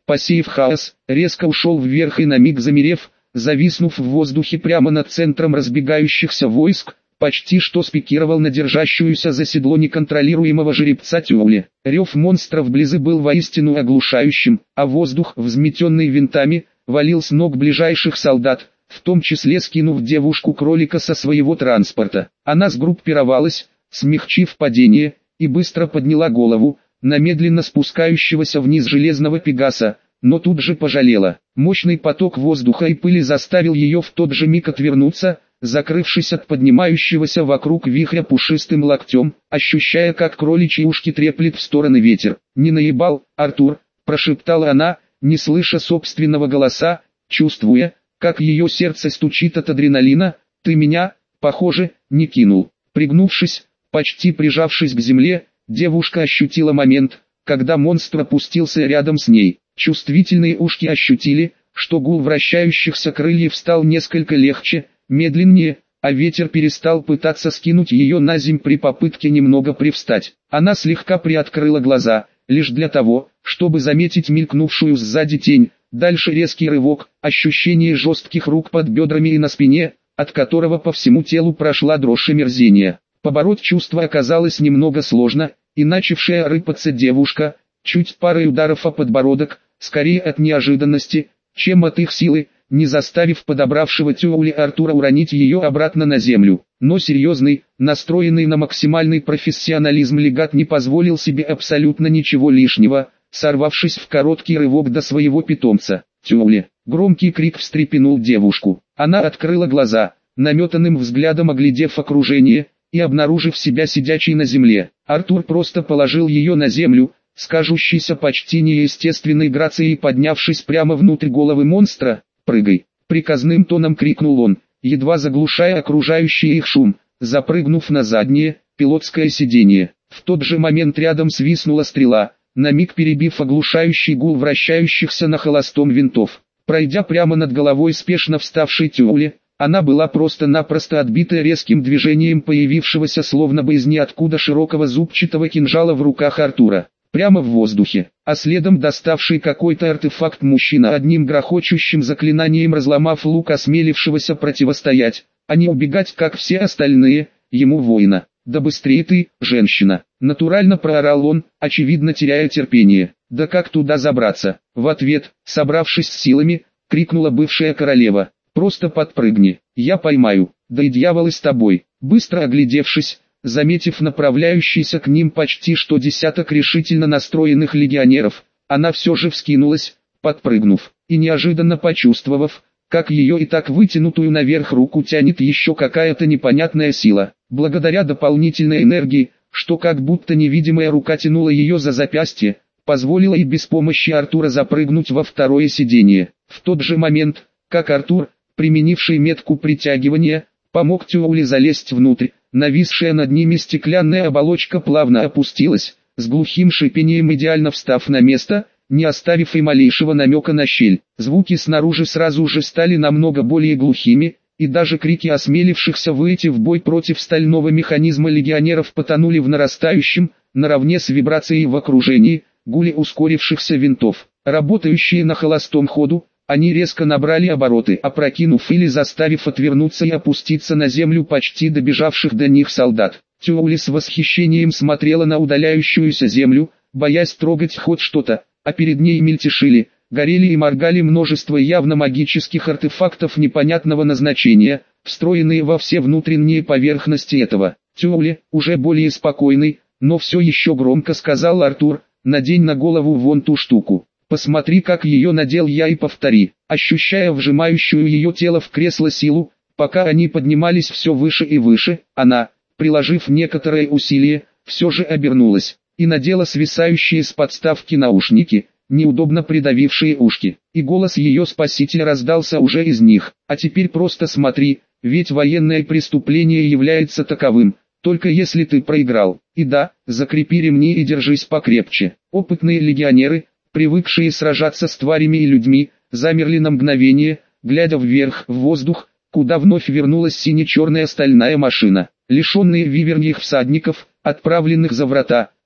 посеяв хаос, резко ушел вверх и на миг замерев, зависнув в воздухе прямо над центром разбегающихся войск, почти что спикировал на держащуюся за седло неконтролируемого жеребца Тюули. Рев монстра вблизи был воистину оглушающим, а воздух, взметенный винтами, валил с ног ближайших солдат, в том числе скинув девушку-кролика со своего транспорта. Она сгруппировалась, смягчив падение, и быстро подняла голову на медленно спускающегося вниз железного пегаса, но тут же пожалела. Мощный поток воздуха и пыли заставил ее в тот же миг отвернуться, закрывшись от поднимающегося вокруг вихря пушистым локтем, ощущая, как кроличьи ушки треплет в стороны ветер. «Не наебал, Артур», – прошептала она, не слыша собственного голоса, чувствуя, как ее сердце стучит от адреналина. «Ты меня, похоже, не кинул». Пригнувшись, почти прижавшись к земле, девушка ощутила момент, когда монстр опустился рядом с ней. Чувствительные ушки ощутили, что гул вращающихся крыльев стал несколько легче, медленнее, а ветер перестал пытаться скинуть ее на земь при попытке немного привстать. Она слегка приоткрыла глаза, лишь для того, чтобы заметить мелькнувшую сзади тень. Дальше резкий рывок, ощущение жестких рук под бедрами и на спине, от которого по всему телу прошла дрожь омерзения. Побороть чувство оказалось немного сложно, и начавшая рыпаться девушка, чуть парой ударов о подбородок, скорее от неожиданности, чем от их силы, не заставив подобравшего Тюули Артура уронить ее обратно на землю. Но серьезный, настроенный на максимальный профессионализм легат не позволил себе абсолютно ничего лишнего, сорвавшись в короткий рывок до своего питомца. «Тюули!» Громкий крик встрепенул девушку. Она открыла глаза, наметанным взглядом оглядев окружение, и обнаружив себя сидячей на земле. Артур просто положил ее на землю, с кажущейся почти неестественной грацией поднявшись прямо внутрь головы монстра. «Прыгай!» Приказным тоном крикнул он, едва заглушая окружающий их шум, запрыгнув на заднее, пилотское сиденье. В тот же момент рядом свистнула стрела, на миг перебив оглушающий гул вращающихся на холостом винтов. Пройдя прямо над головой спешно вставшей Тюули, она была просто-напросто отбита резким движением появившегося словно бы из ниоткуда широкого зубчатого кинжала в руках Артура. Прямо в воздухе, а следом доставший какой-то артефакт мужчина одним грохочущим заклинанием разломав лук осмелившегося противостоять, а не убегать как все остальные, ему воина. «Да быстрее ты, женщина!» Натурально проорал он, очевидно теряя терпение. «Да как туда забраться?» В ответ, собравшись с силами, крикнула бывшая королева. «Просто подпрыгни, я поймаю, да и дьяволы с тобой!» Быстро оглядевшись, заметив направляющийся к ним почти что десяток решительно настроенных легионеров, она все же вскинулась, подпрыгнув, и неожиданно почувствовав, как ее и так вытянутую наверх руку тянет еще какая-то непонятная сила. Благодаря дополнительной энергии, что как будто невидимая рука тянула ее за запястье, позволила и без помощи Артура запрыгнуть во второе сиденье. В тот же момент, как Артур, применивший метку притягивания, помог Тюули залезть внутрь, нависшая над ними стеклянная оболочка плавно опустилась, с глухим шипением идеально встав на место, не оставив и малейшего намека на щель. Звуки снаружи сразу же стали намного более глухими, и даже крики осмелившихся выйти в бой против стального механизма легионеров потонули в нарастающем, наравне с вибрацией в окружении, гуле ускорившихся винтов. Работающие на холостом ходу, они резко набрали обороты, опрокинув или заставив отвернуться и опуститься на землю почти добежавших до них солдат. Тюули с восхищением смотрела на удаляющуюся землю, боясь трогать хоть что-то, а перед ней мельтешили, горели и моргали множество явно магических артефактов непонятного назначения, встроенные во все внутренние поверхности этого. «Тюули, уже более спокойный, но все еще громко сказал Артур, надень на голову вон ту штуку. Посмотри, как ее надел я, и повтори». Ощущая вжимающую ее тело в кресло силу, пока они поднимались все выше и выше, она, приложив некоторое усилие, все же обернулась и надела свисающие с подставки наушники, неудобно придавившие ушки, и голос ее спасителя раздался уже из них. «А теперь просто смотри, ведь военное преступление является таковым, только если ты проиграл. И да, закрепи ремни и держись покрепче». Опытные легионеры, привыкшие сражаться с тварями и людьми, замерли на мгновение, глядя вверх, в воздух, куда вновь вернулась сине-черная стальная машина. Лишенные виверньих всадников, отправленных за врата,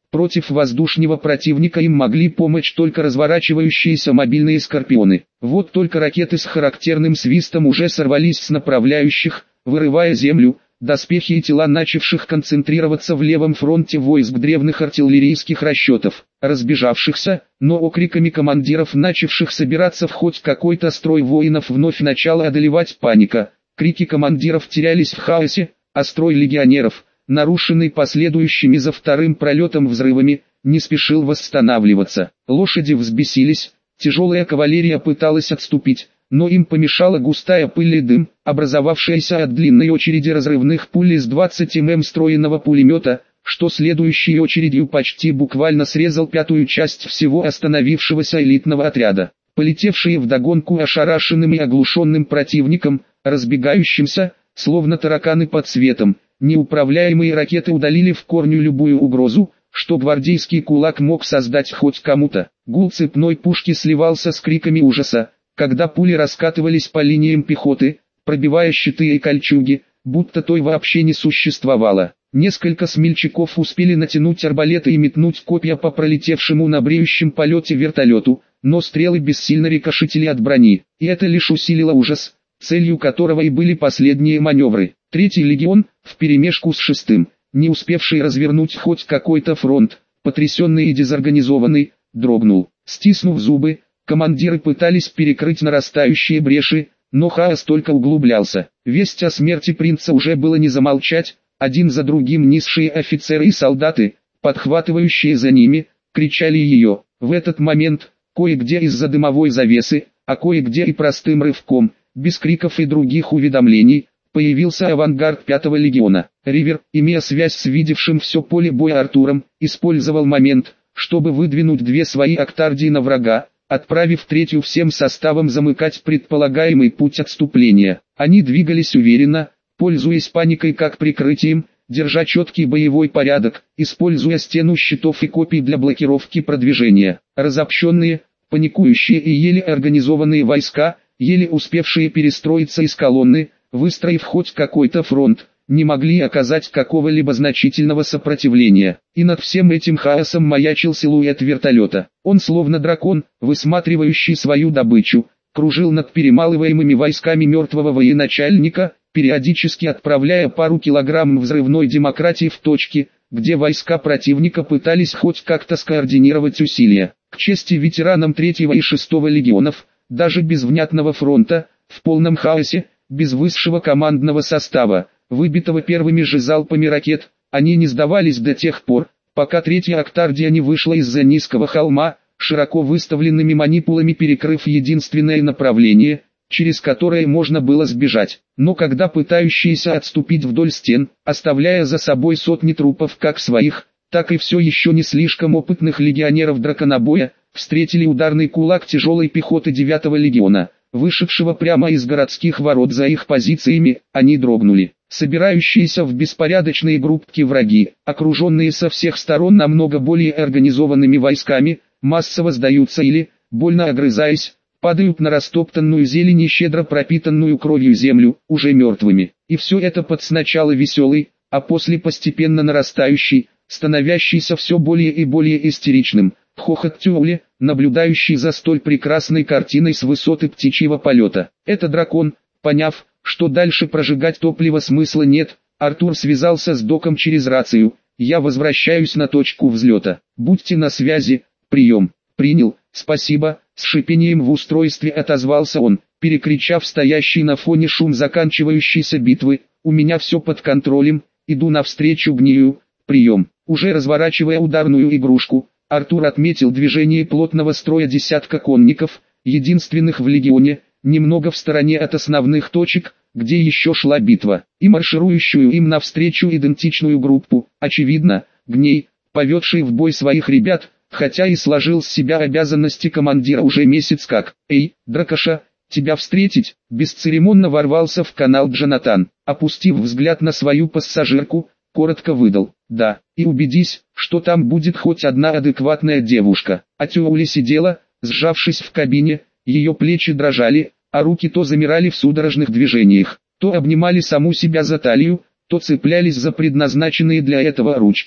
Против воздушного противника им могли помочь только разворачивающиеся мобильные скорпионы. Вот только ракеты с характерным свистом уже сорвались с направляющих, вырывая землю, доспехи и тела начавших концентрироваться в левом фронте войск древних артиллерийских расчетов, разбежавшихся, но окриками командиров, начавших собираться в хоть какой-то строй воинов, вновь начала одолевать паника. Крики командиров терялись в хаосе, а строй легионеров, нарушенный последующими за вторым пролетом взрывами, не спешил восстанавливаться. Лошади взбесились, тяжелая кавалерия пыталась отступить, но им помешала густая пыль и дым, образовавшаяся от длинной очереди разрывных пуль из двадцати миллиметров встроенного пулемета, что следующей очередью почти буквально срезал пятую часть всего остановившегося элитного отряда. Полетевшие вдогонку ошарашенным и оглушенным противником, разбегающимся, словно тараканы под светом, неуправляемые ракеты удалили в корню любую угрозу, что гвардейский кулак мог создать хоть кому-то. Гул цепной пушки сливался с криками ужаса, когда пули раскатывались по линиям пехоты, пробивая щиты и кольчуги, будто той вообще не существовало. Несколько смельчаков успели натянуть арбалеты и метнуть копья по пролетевшему на бреющем полете вертолету, но стрелы бессильно рикошетили от брони, и это лишь усилило ужас, целью которого и были последние маневры. Третий легион, вперемешку с шестым, не успевший развернуть хоть какой-то фронт, потрясенный и дезорганизованный, дрогнул. Стиснув зубы, командиры пытались перекрыть нарастающие бреши, но хаос только углублялся. Весть о смерти принца уже было не замолчать, один за другим низшие офицеры и солдаты, подхватывающие за ними, кричали ее. В этот момент, кое-где из-за дымовой завесы, а кое-где и простым рывком, без криков и других уведомлений, появился авангард пятого легиона. Ривер, имея связь с видевшим все поле боя Артуром, использовал момент, чтобы выдвинуть две свои октардии на врага, отправив третью всем составом замыкать предполагаемый путь отступления. Они двигались уверенно, пользуясь паникой как прикрытием, держа четкий боевой порядок, используя стену щитов и копий для блокировки продвижения. Разобщенные, паникующие и еле организованные войска, еле успевшие перестроиться из колонны, выстроив хоть какой-то фронт, не могли оказать какого-либо значительного сопротивления. И над всем этим хаосом маячил силуэт вертолета. Он словно дракон, высматривающий свою добычу, кружил над перемалываемыми войсками мертвого военачальника, периодически отправляя пару килограмм взрывной демократии в точки, где войска противника пытались хоть как-то скоординировать усилия. К чести ветеранам третьего и шестого легионов, даже без внятного фронта, в полном хаосе, без высшего командного состава, выбитого первыми же залпами ракет, они не сдавались до тех пор, пока третья октардия не вышла из-за низкого холма, широко выставленными манипулами перекрыв единственное направление, через которое можно было сбежать. Но когда пытающиеся отступить вдоль стен, оставляя за собой сотни трупов как своих, так и все еще не слишком опытных легионеров драконобоя, встретили ударный кулак тяжелой пехоты девятого легиона, вышедшего прямо из городских ворот. За их позициями, они дрогнули. Собирающиеся в беспорядочные группки враги, окруженные со всех сторон намного более организованными войсками, массово сдаются или, больно огрызаясь, падают на растоптанную зелень и щедро пропитанную кровью землю, уже мертвыми. И все это под сначала веселый, а после постепенно нарастающий, становящийся все более и более истеричным, хохот Тюли, наблюдающий за столь прекрасной картиной с высоты птичьего полета. Это дракон, поняв, что дальше прожигать топливо смысла нет, Артур связался с доком через рацию. «Я возвращаюсь на точку взлета. Будьте на связи, прием». «Принял, спасибо», с шипением в устройстве отозвался он, перекричав стоящий на фоне шум заканчивающейся битвы. «У меня все под контролем, иду навстречу гнию, прием». Уже разворачивая ударную игрушку, Артур отметил движение плотного строя десятка конников, единственных в легионе, немного в стороне от основных точек, где еще шла битва, и марширующую им навстречу идентичную группу, очевидно, гней, поведший в бой своих ребят, хотя и сложил с себя обязанности командира уже месяц как. «Эй, дракоша, тебя встретить?» Бесцеремонно ворвался в канал Джонатан, опустив взгляд на свою пассажирку, коротко выдал: «Да, и убедись, что там будет хоть одна адекватная девушка». А Тюли сидела, сжавшись в кабине, ее плечи дрожали, а руки то замирали в судорожных движениях, то обнимали саму себя за талию, то цеплялись за предназначенные для этого ручки,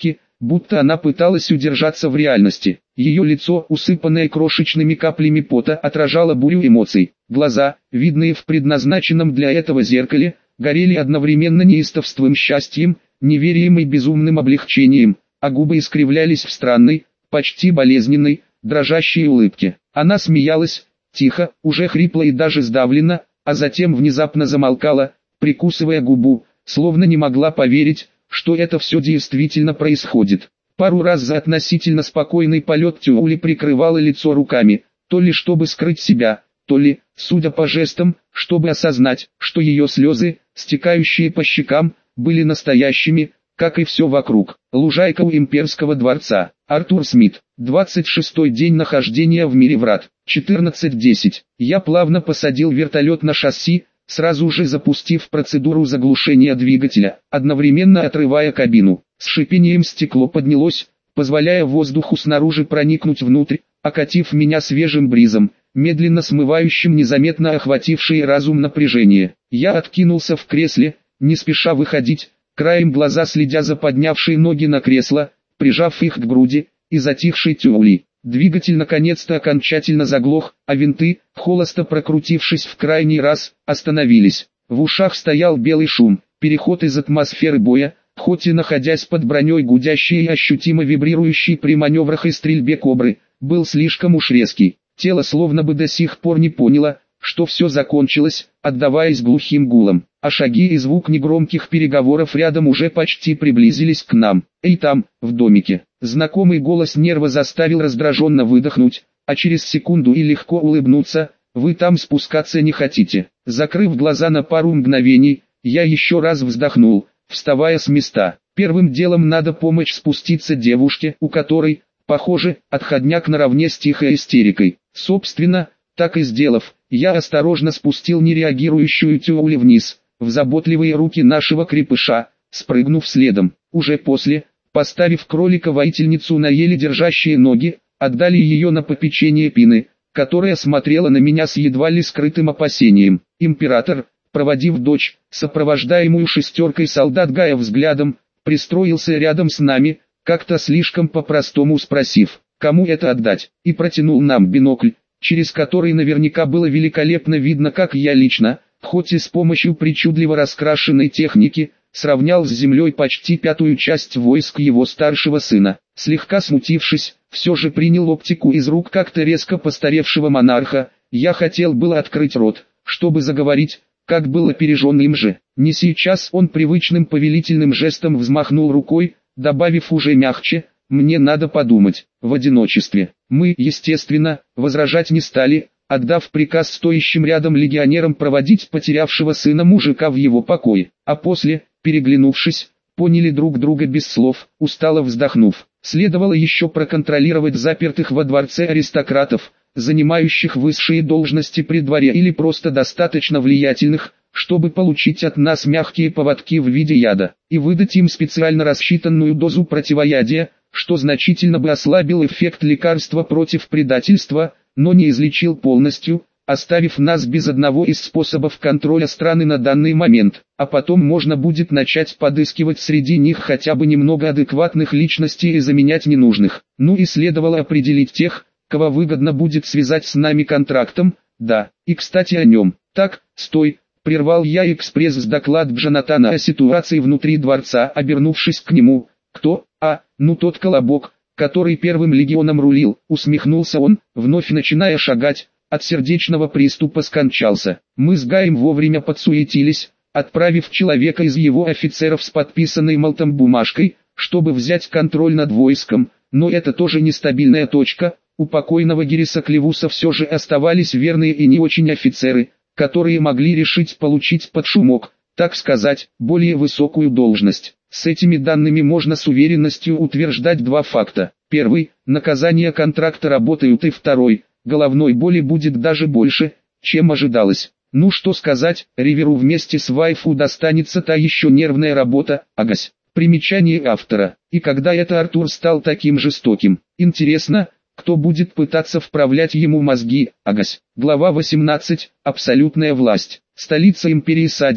будто она пыталась удержаться в реальности. Ее лицо, усыпанное крошечными каплями пота, отражало бурю эмоций. Глаза, видные в предназначенном для этого зеркале, горели одновременно неистовством счастьем, неверием и безумным облегчением, а губы искривлялись в странной, почти болезненной, дрожащей улыбке. Она смеялась, тихо, уже хрипло и даже сдавленно, а затем внезапно замолкала, прикусывая губу, словно не могла поверить, что это все действительно происходит. Пару раз за относительно спокойный полет Тюули прикрывала лицо руками, то ли чтобы скрыть себя, то ли, судя по жестам, чтобы осознать, что ее слезы, стекающие по щекам, были настоящими, как и все вокруг. Лужайка у имперского дворца. Артур Смит. двадцать шестой день нахождения в мире врат. четырнадцать десять. Я плавно посадил вертолет на шасси, сразу же запустив процедуру заглушения двигателя, одновременно отрывая кабину. С шипением стекло поднялось, позволяя воздуху снаружи проникнуть внутрь, окатив меня свежим бризом, медленно смывающим незаметно охватившее разум напряжение. Я откинулся в кресле, не спеша выходить, краем глаза следя за поднявшей ноги на кресло, прижав их к груди, и затихшей Тюули. Двигатель наконец-то окончательно заглох, а винты, холосто прокрутившись в крайний раз, остановились. В ушах стоял белый шум, переход из атмосферы боя, хоть и находясь под броней гудящий и ощутимо вибрирующий при маневрах и стрельбе кобры, был слишком уж резкий. Тело словно бы до сих пор не поняло, что все закончилось, отдаваясь глухим гулом, а шаги и звук негромких переговоров рядом уже почти приблизились к нам. «Эй там, в домике!» Знакомый голос нерва заставил раздраженно выдохнуть, а через секунду и легко улыбнуться. «Вы там спускаться не хотите?» Закрыв глаза на пару мгновений, я еще раз вздохнул, вставая с места. Первым делом надо помочь спуститься девушке, у которой, похоже, отходняк наравне с тихой истерикой. Собственно, так и сделав, я осторожно спустил нереагирующую Тюули вниз, в заботливые руки нашего крепыша, спрыгнув следом. Уже после, поставив кролика-воительницу на еле держащие ноги, отдали ее на попечение Пины, которая смотрела на меня с едва ли скрытым опасением. Император, проводив дочь, сопровождаемую шестеркой солдат Гая взглядом, пристроился рядом с нами, как-то слишком по-простому спросив, кому это отдать, и протянул нам бинокль, через который наверняка было великолепно видно, как я лично, хоть и с помощью причудливо раскрашенной техники, сравнял с землей почти пятую часть войск его старшего сына. Слегка смутившись, все же принял оптику из рук как-то резко постаревшего монарха. Я хотел было открыть рот, чтобы заговорить, как был опережен им же. Не сейчас. Он привычным повелительным жестом взмахнул рукой, добавив уже мягче: «Мне надо подумать». В одиночестве. Мы, естественно, возражать не стали, отдав приказ стоящим рядом легионерам проводить потерявшего сына мужика в его покое, а после, переглянувшись, поняли друг друга без слов. Устало вздохнув, следовало еще проконтролировать запертых во дворце аристократов, занимающих высшие должности при дворе или просто достаточно влиятельных, чтобы получить от нас мягкие поводки в виде яда, и выдать им специально рассчитанную дозу противоядия, что значительно бы ослабил эффект лекарства против предательства, но не излечил полностью, оставив нас без одного из способов контроля страны на данный момент, а потом можно будет начать подыскивать среди них хотя бы немного адекватных личностей и заменять ненужных. Ну и следовало определить тех, кого выгодно будет связать с нами контрактом. Да, и кстати о нем. Так, стой, прервал я экспресс с доклад Джонатана о ситуации внутри дворца, обернувшись к нему. Кто? А, ну тот колобок, который первым легионом рулил, усмехнулся он, вновь начиная шагать. От сердечного приступа скончался. Мы с Гаем вовремя подсуетились, отправив человека из его офицеров с подписанной Малтом бумажкой, чтобы взять контроль над войском, но это тоже нестабильная точка. У покойного Гириса Клевуса все же оставались верные и не очень офицеры, которые могли решить получить под шумок, так сказать, более высокую должность. С этими данными можно с уверенностью утверждать два факта. Первый, наказание контракта работают, и второй, головной боли будет даже больше, чем ожидалось. Ну что сказать, Риверу вместе с вайфу достанется та еще нервная работа, агась. Примечание автора. И когда это Артур стал таким жестоким? Интересно, кто будет пытаться вправлять ему мозги, агась. Глава восемнадцать. Абсолютная власть. Столица империи Садира,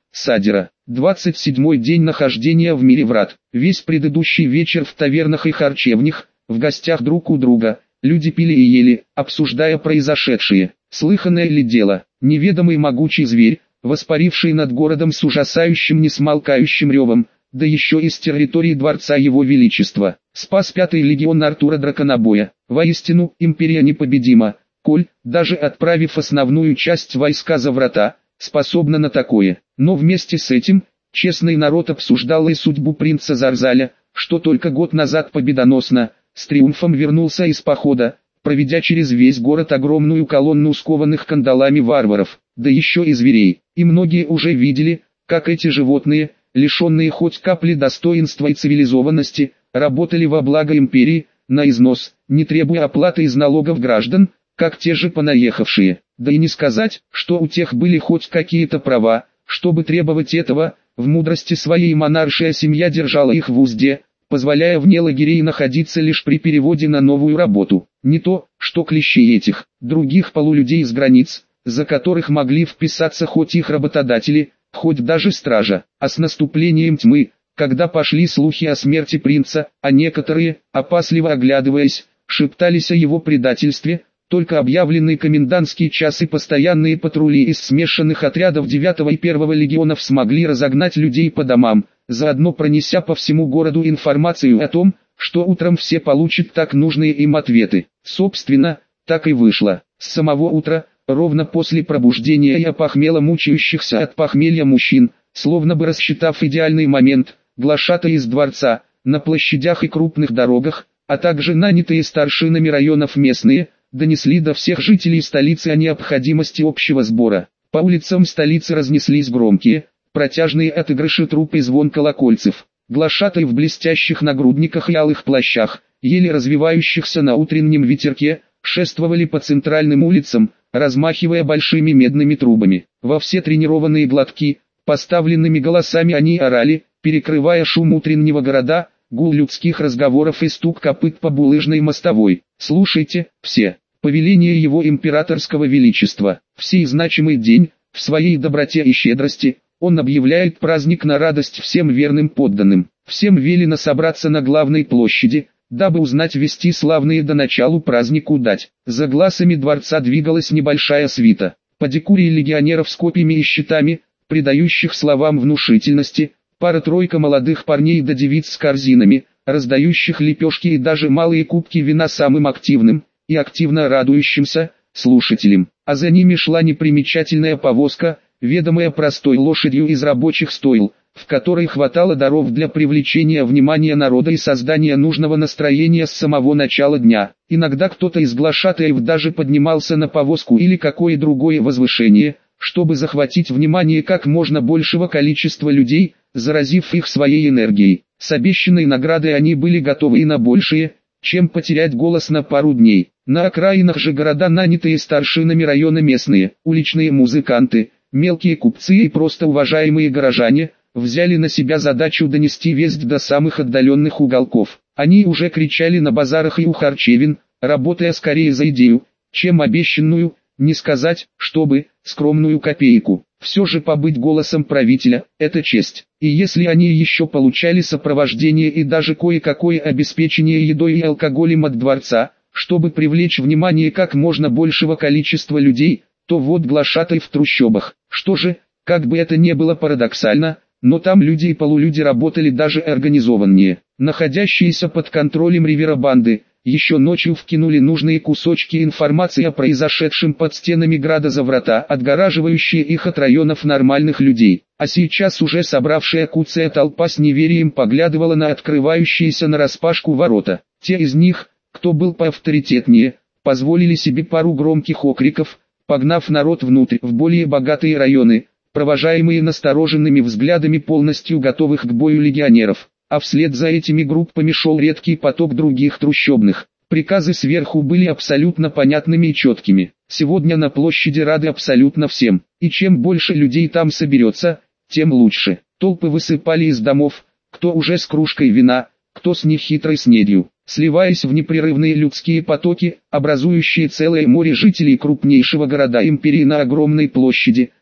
Садира. двадцать седьмой день нахождения в мире врат. Весь предыдущий вечер в тавернах и харчевнях, в гостях друг у друга, люди пили и ели, обсуждая произошедшее. Слыханное ли дело, неведомый могучий зверь, воспаривший над городом с ужасающим несмолкающим ревом, да еще из территории дворца его величества, спас пятый легион Артура Драконобоя. Воистину, империя непобедима, коль, даже отправив основную часть войска за врата, способна на такое. Но вместе с этим, честный народ обсуждал и судьбу принца Зарзаля, что только год назад победоносно, с триумфом вернулся из похода, проведя через весь город огромную колонну скованных кандалами варваров, да еще и зверей. И многие уже видели, как эти животные, лишенные хоть капли достоинства и цивилизованности, работали во благо империи, на износ, не требуя оплаты из налогов граждан, как те же понаехавшие. Да и не сказать, что у тех были хоть какие-то права, чтобы требовать этого, в мудрости своей монаршая семья держала их в узде, позволяя вне лагерей находиться лишь при переводе на новую работу. Не то, что клещи этих, других полулюдей с границ, за которых могли вписаться хоть их работодатели, хоть даже стража. А с наступлением тьмы, когда пошли слухи о смерти принца, а некоторые, опасливо оглядываясь, шептались о его предательстве, только объявленный комендантский час и постоянные патрули из смешанных отрядов девятого и первого легионов смогли разогнать людей по домам, заодно пронеся по всему городу информацию о том, что утром все получат так нужные им ответы. Собственно, так и вышло. С самого утра, ровно после пробуждения и опохмело мучающихся от похмелья мужчин, словно бы рассчитав идеальный момент, глашатые из дворца, на площадях и крупных дорогах, а также нанятые старшинами районов местные, донесли до всех жителей столицы о необходимости общего сбора. По улицам столицы разнеслись громкие, протяжные отыгрыши труп и звон колокольцев. Глашатые в блестящих нагрудниках и алых плащах, еле развивающихся на утреннем ветерке, шествовали по центральным улицам, размахивая большими медными трубами. Во все тренированные глотки, поставленными голосами они орали, перекрывая шум утреннего города, гул людских разговоров и стук копыт по булыжной мостовой. «Слушайте, все, повеление его императорского величества, в сей значимый день, в своей доброте и щедрости, он объявляет праздник на радость всем верным подданным. Всем велено собраться на главной площади, дабы узнать вести славные до началу празднику дать». За глазами дворца двигалась небольшая свита, по декурии легионеров с копьями и щитами, придающих словам внушительности, пара-тройка молодых парней да девиц с корзинами, раздающих лепешки и даже малые кубки вина самым активным и активно радующимся слушателям. А за ними шла непримечательная повозка, ведомая простой лошадью из рабочих стойл, в которой хватало даров для привлечения внимания народа и создания нужного настроения с самого начала дня. Иногда кто-то из глашатаев даже поднимался на повозку или какое другое возвышение, чтобы захватить внимание как можно большего количества людей, заразив их своей энергией. С обещанной наградой они были готовы и на большее, чем потерять голос на пару дней. На окраинах же города нанятые старшинами района местные, уличные музыканты, мелкие купцы и просто уважаемые горожане, взяли на себя задачу донести весть до самых отдаленных уголков. Они уже кричали на базарах и у харчевин, работая скорее за идею, чем обещанную, не сказать, чтобы, скромную копейку. Все же побыть голосом правителя – это честь. И если они еще получали сопровождение и даже кое-какое обеспечение едой и алкоголем от дворца, чтобы привлечь внимание как можно большего количества людей, то вот глашатай в трущобах. Что же, как бы это ни было парадоксально, но там люди и полулюди работали даже организованнее. Находящиеся под контролем Ривера банды, еще ночью вкинули нужные кусочки информации о произошедшем под стенами града за врата, отгораживающие их от районов нормальных людей. А сейчас уже собравшая куцая толпа с неверием поглядывала на открывающиеся нараспашку ворота. Те из них, кто был поавторитетнее, позволили себе пару громких окриков, погнав народ внутрь, в более богатые районы, провожаемые настороженными взглядами полностью готовых к бою легионеров. А вслед за этими группами шел редкий поток других трущобных. Приказы сверху были абсолютно понятными и четкими. Сегодня на площади рады абсолютно всем, и чем больше людей там соберется, тем лучше. Толпы высыпали из домов, кто уже с кружкой вина, кто с нехитрой снедью, сливаясь в непрерывные людские потоки, образующие целое море жителей крупнейшего города империи на огромной площади,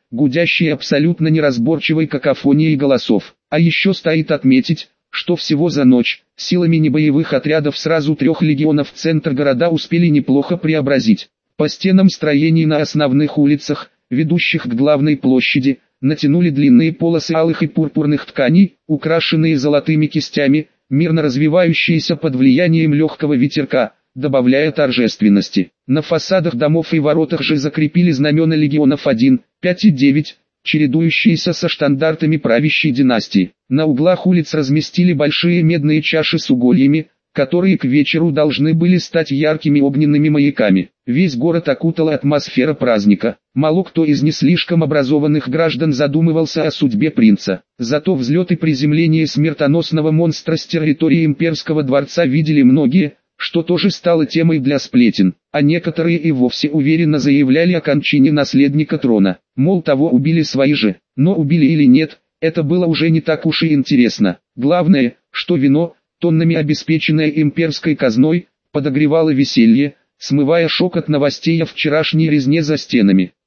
гудящей абсолютно неразборчивой какофонией голосов. А еще стоит отметить, что всего за ночь, силами небоевых отрядов сразу трех легионов центр города успели неплохо преобразить. По стенам строений на основных улицах, ведущих к главной площади, натянули длинные полосы алых и пурпурных тканей, украшенные золотыми кистями, мирно развивающиеся под влиянием легкого ветерка, добавляя торжественности. На фасадах домов и воротах же закрепили знамена легионов один, пять и девять, чередующиеся со штандартами правящей династии. На углах улиц разместили большие медные чаши с угольями, которые к вечеру должны были стать яркими огненными маяками. Весь город окутала атмосфера праздника. Мало кто из не слишком образованных граждан задумывался о судьбе принца. Зато взлет и приземление смертоносного монстра с территории имперского дворца видели многие, что тоже стало темой для сплетен, а некоторые и вовсе уверенно заявляли о кончине наследника трона. Мол, того убили свои же, но убили или нет, это было уже не так уж и интересно. Главное, что вино, тоннами обеспеченное имперской казной, подогревало веселье, смывая шок от новостей о вчерашней резне за стенами.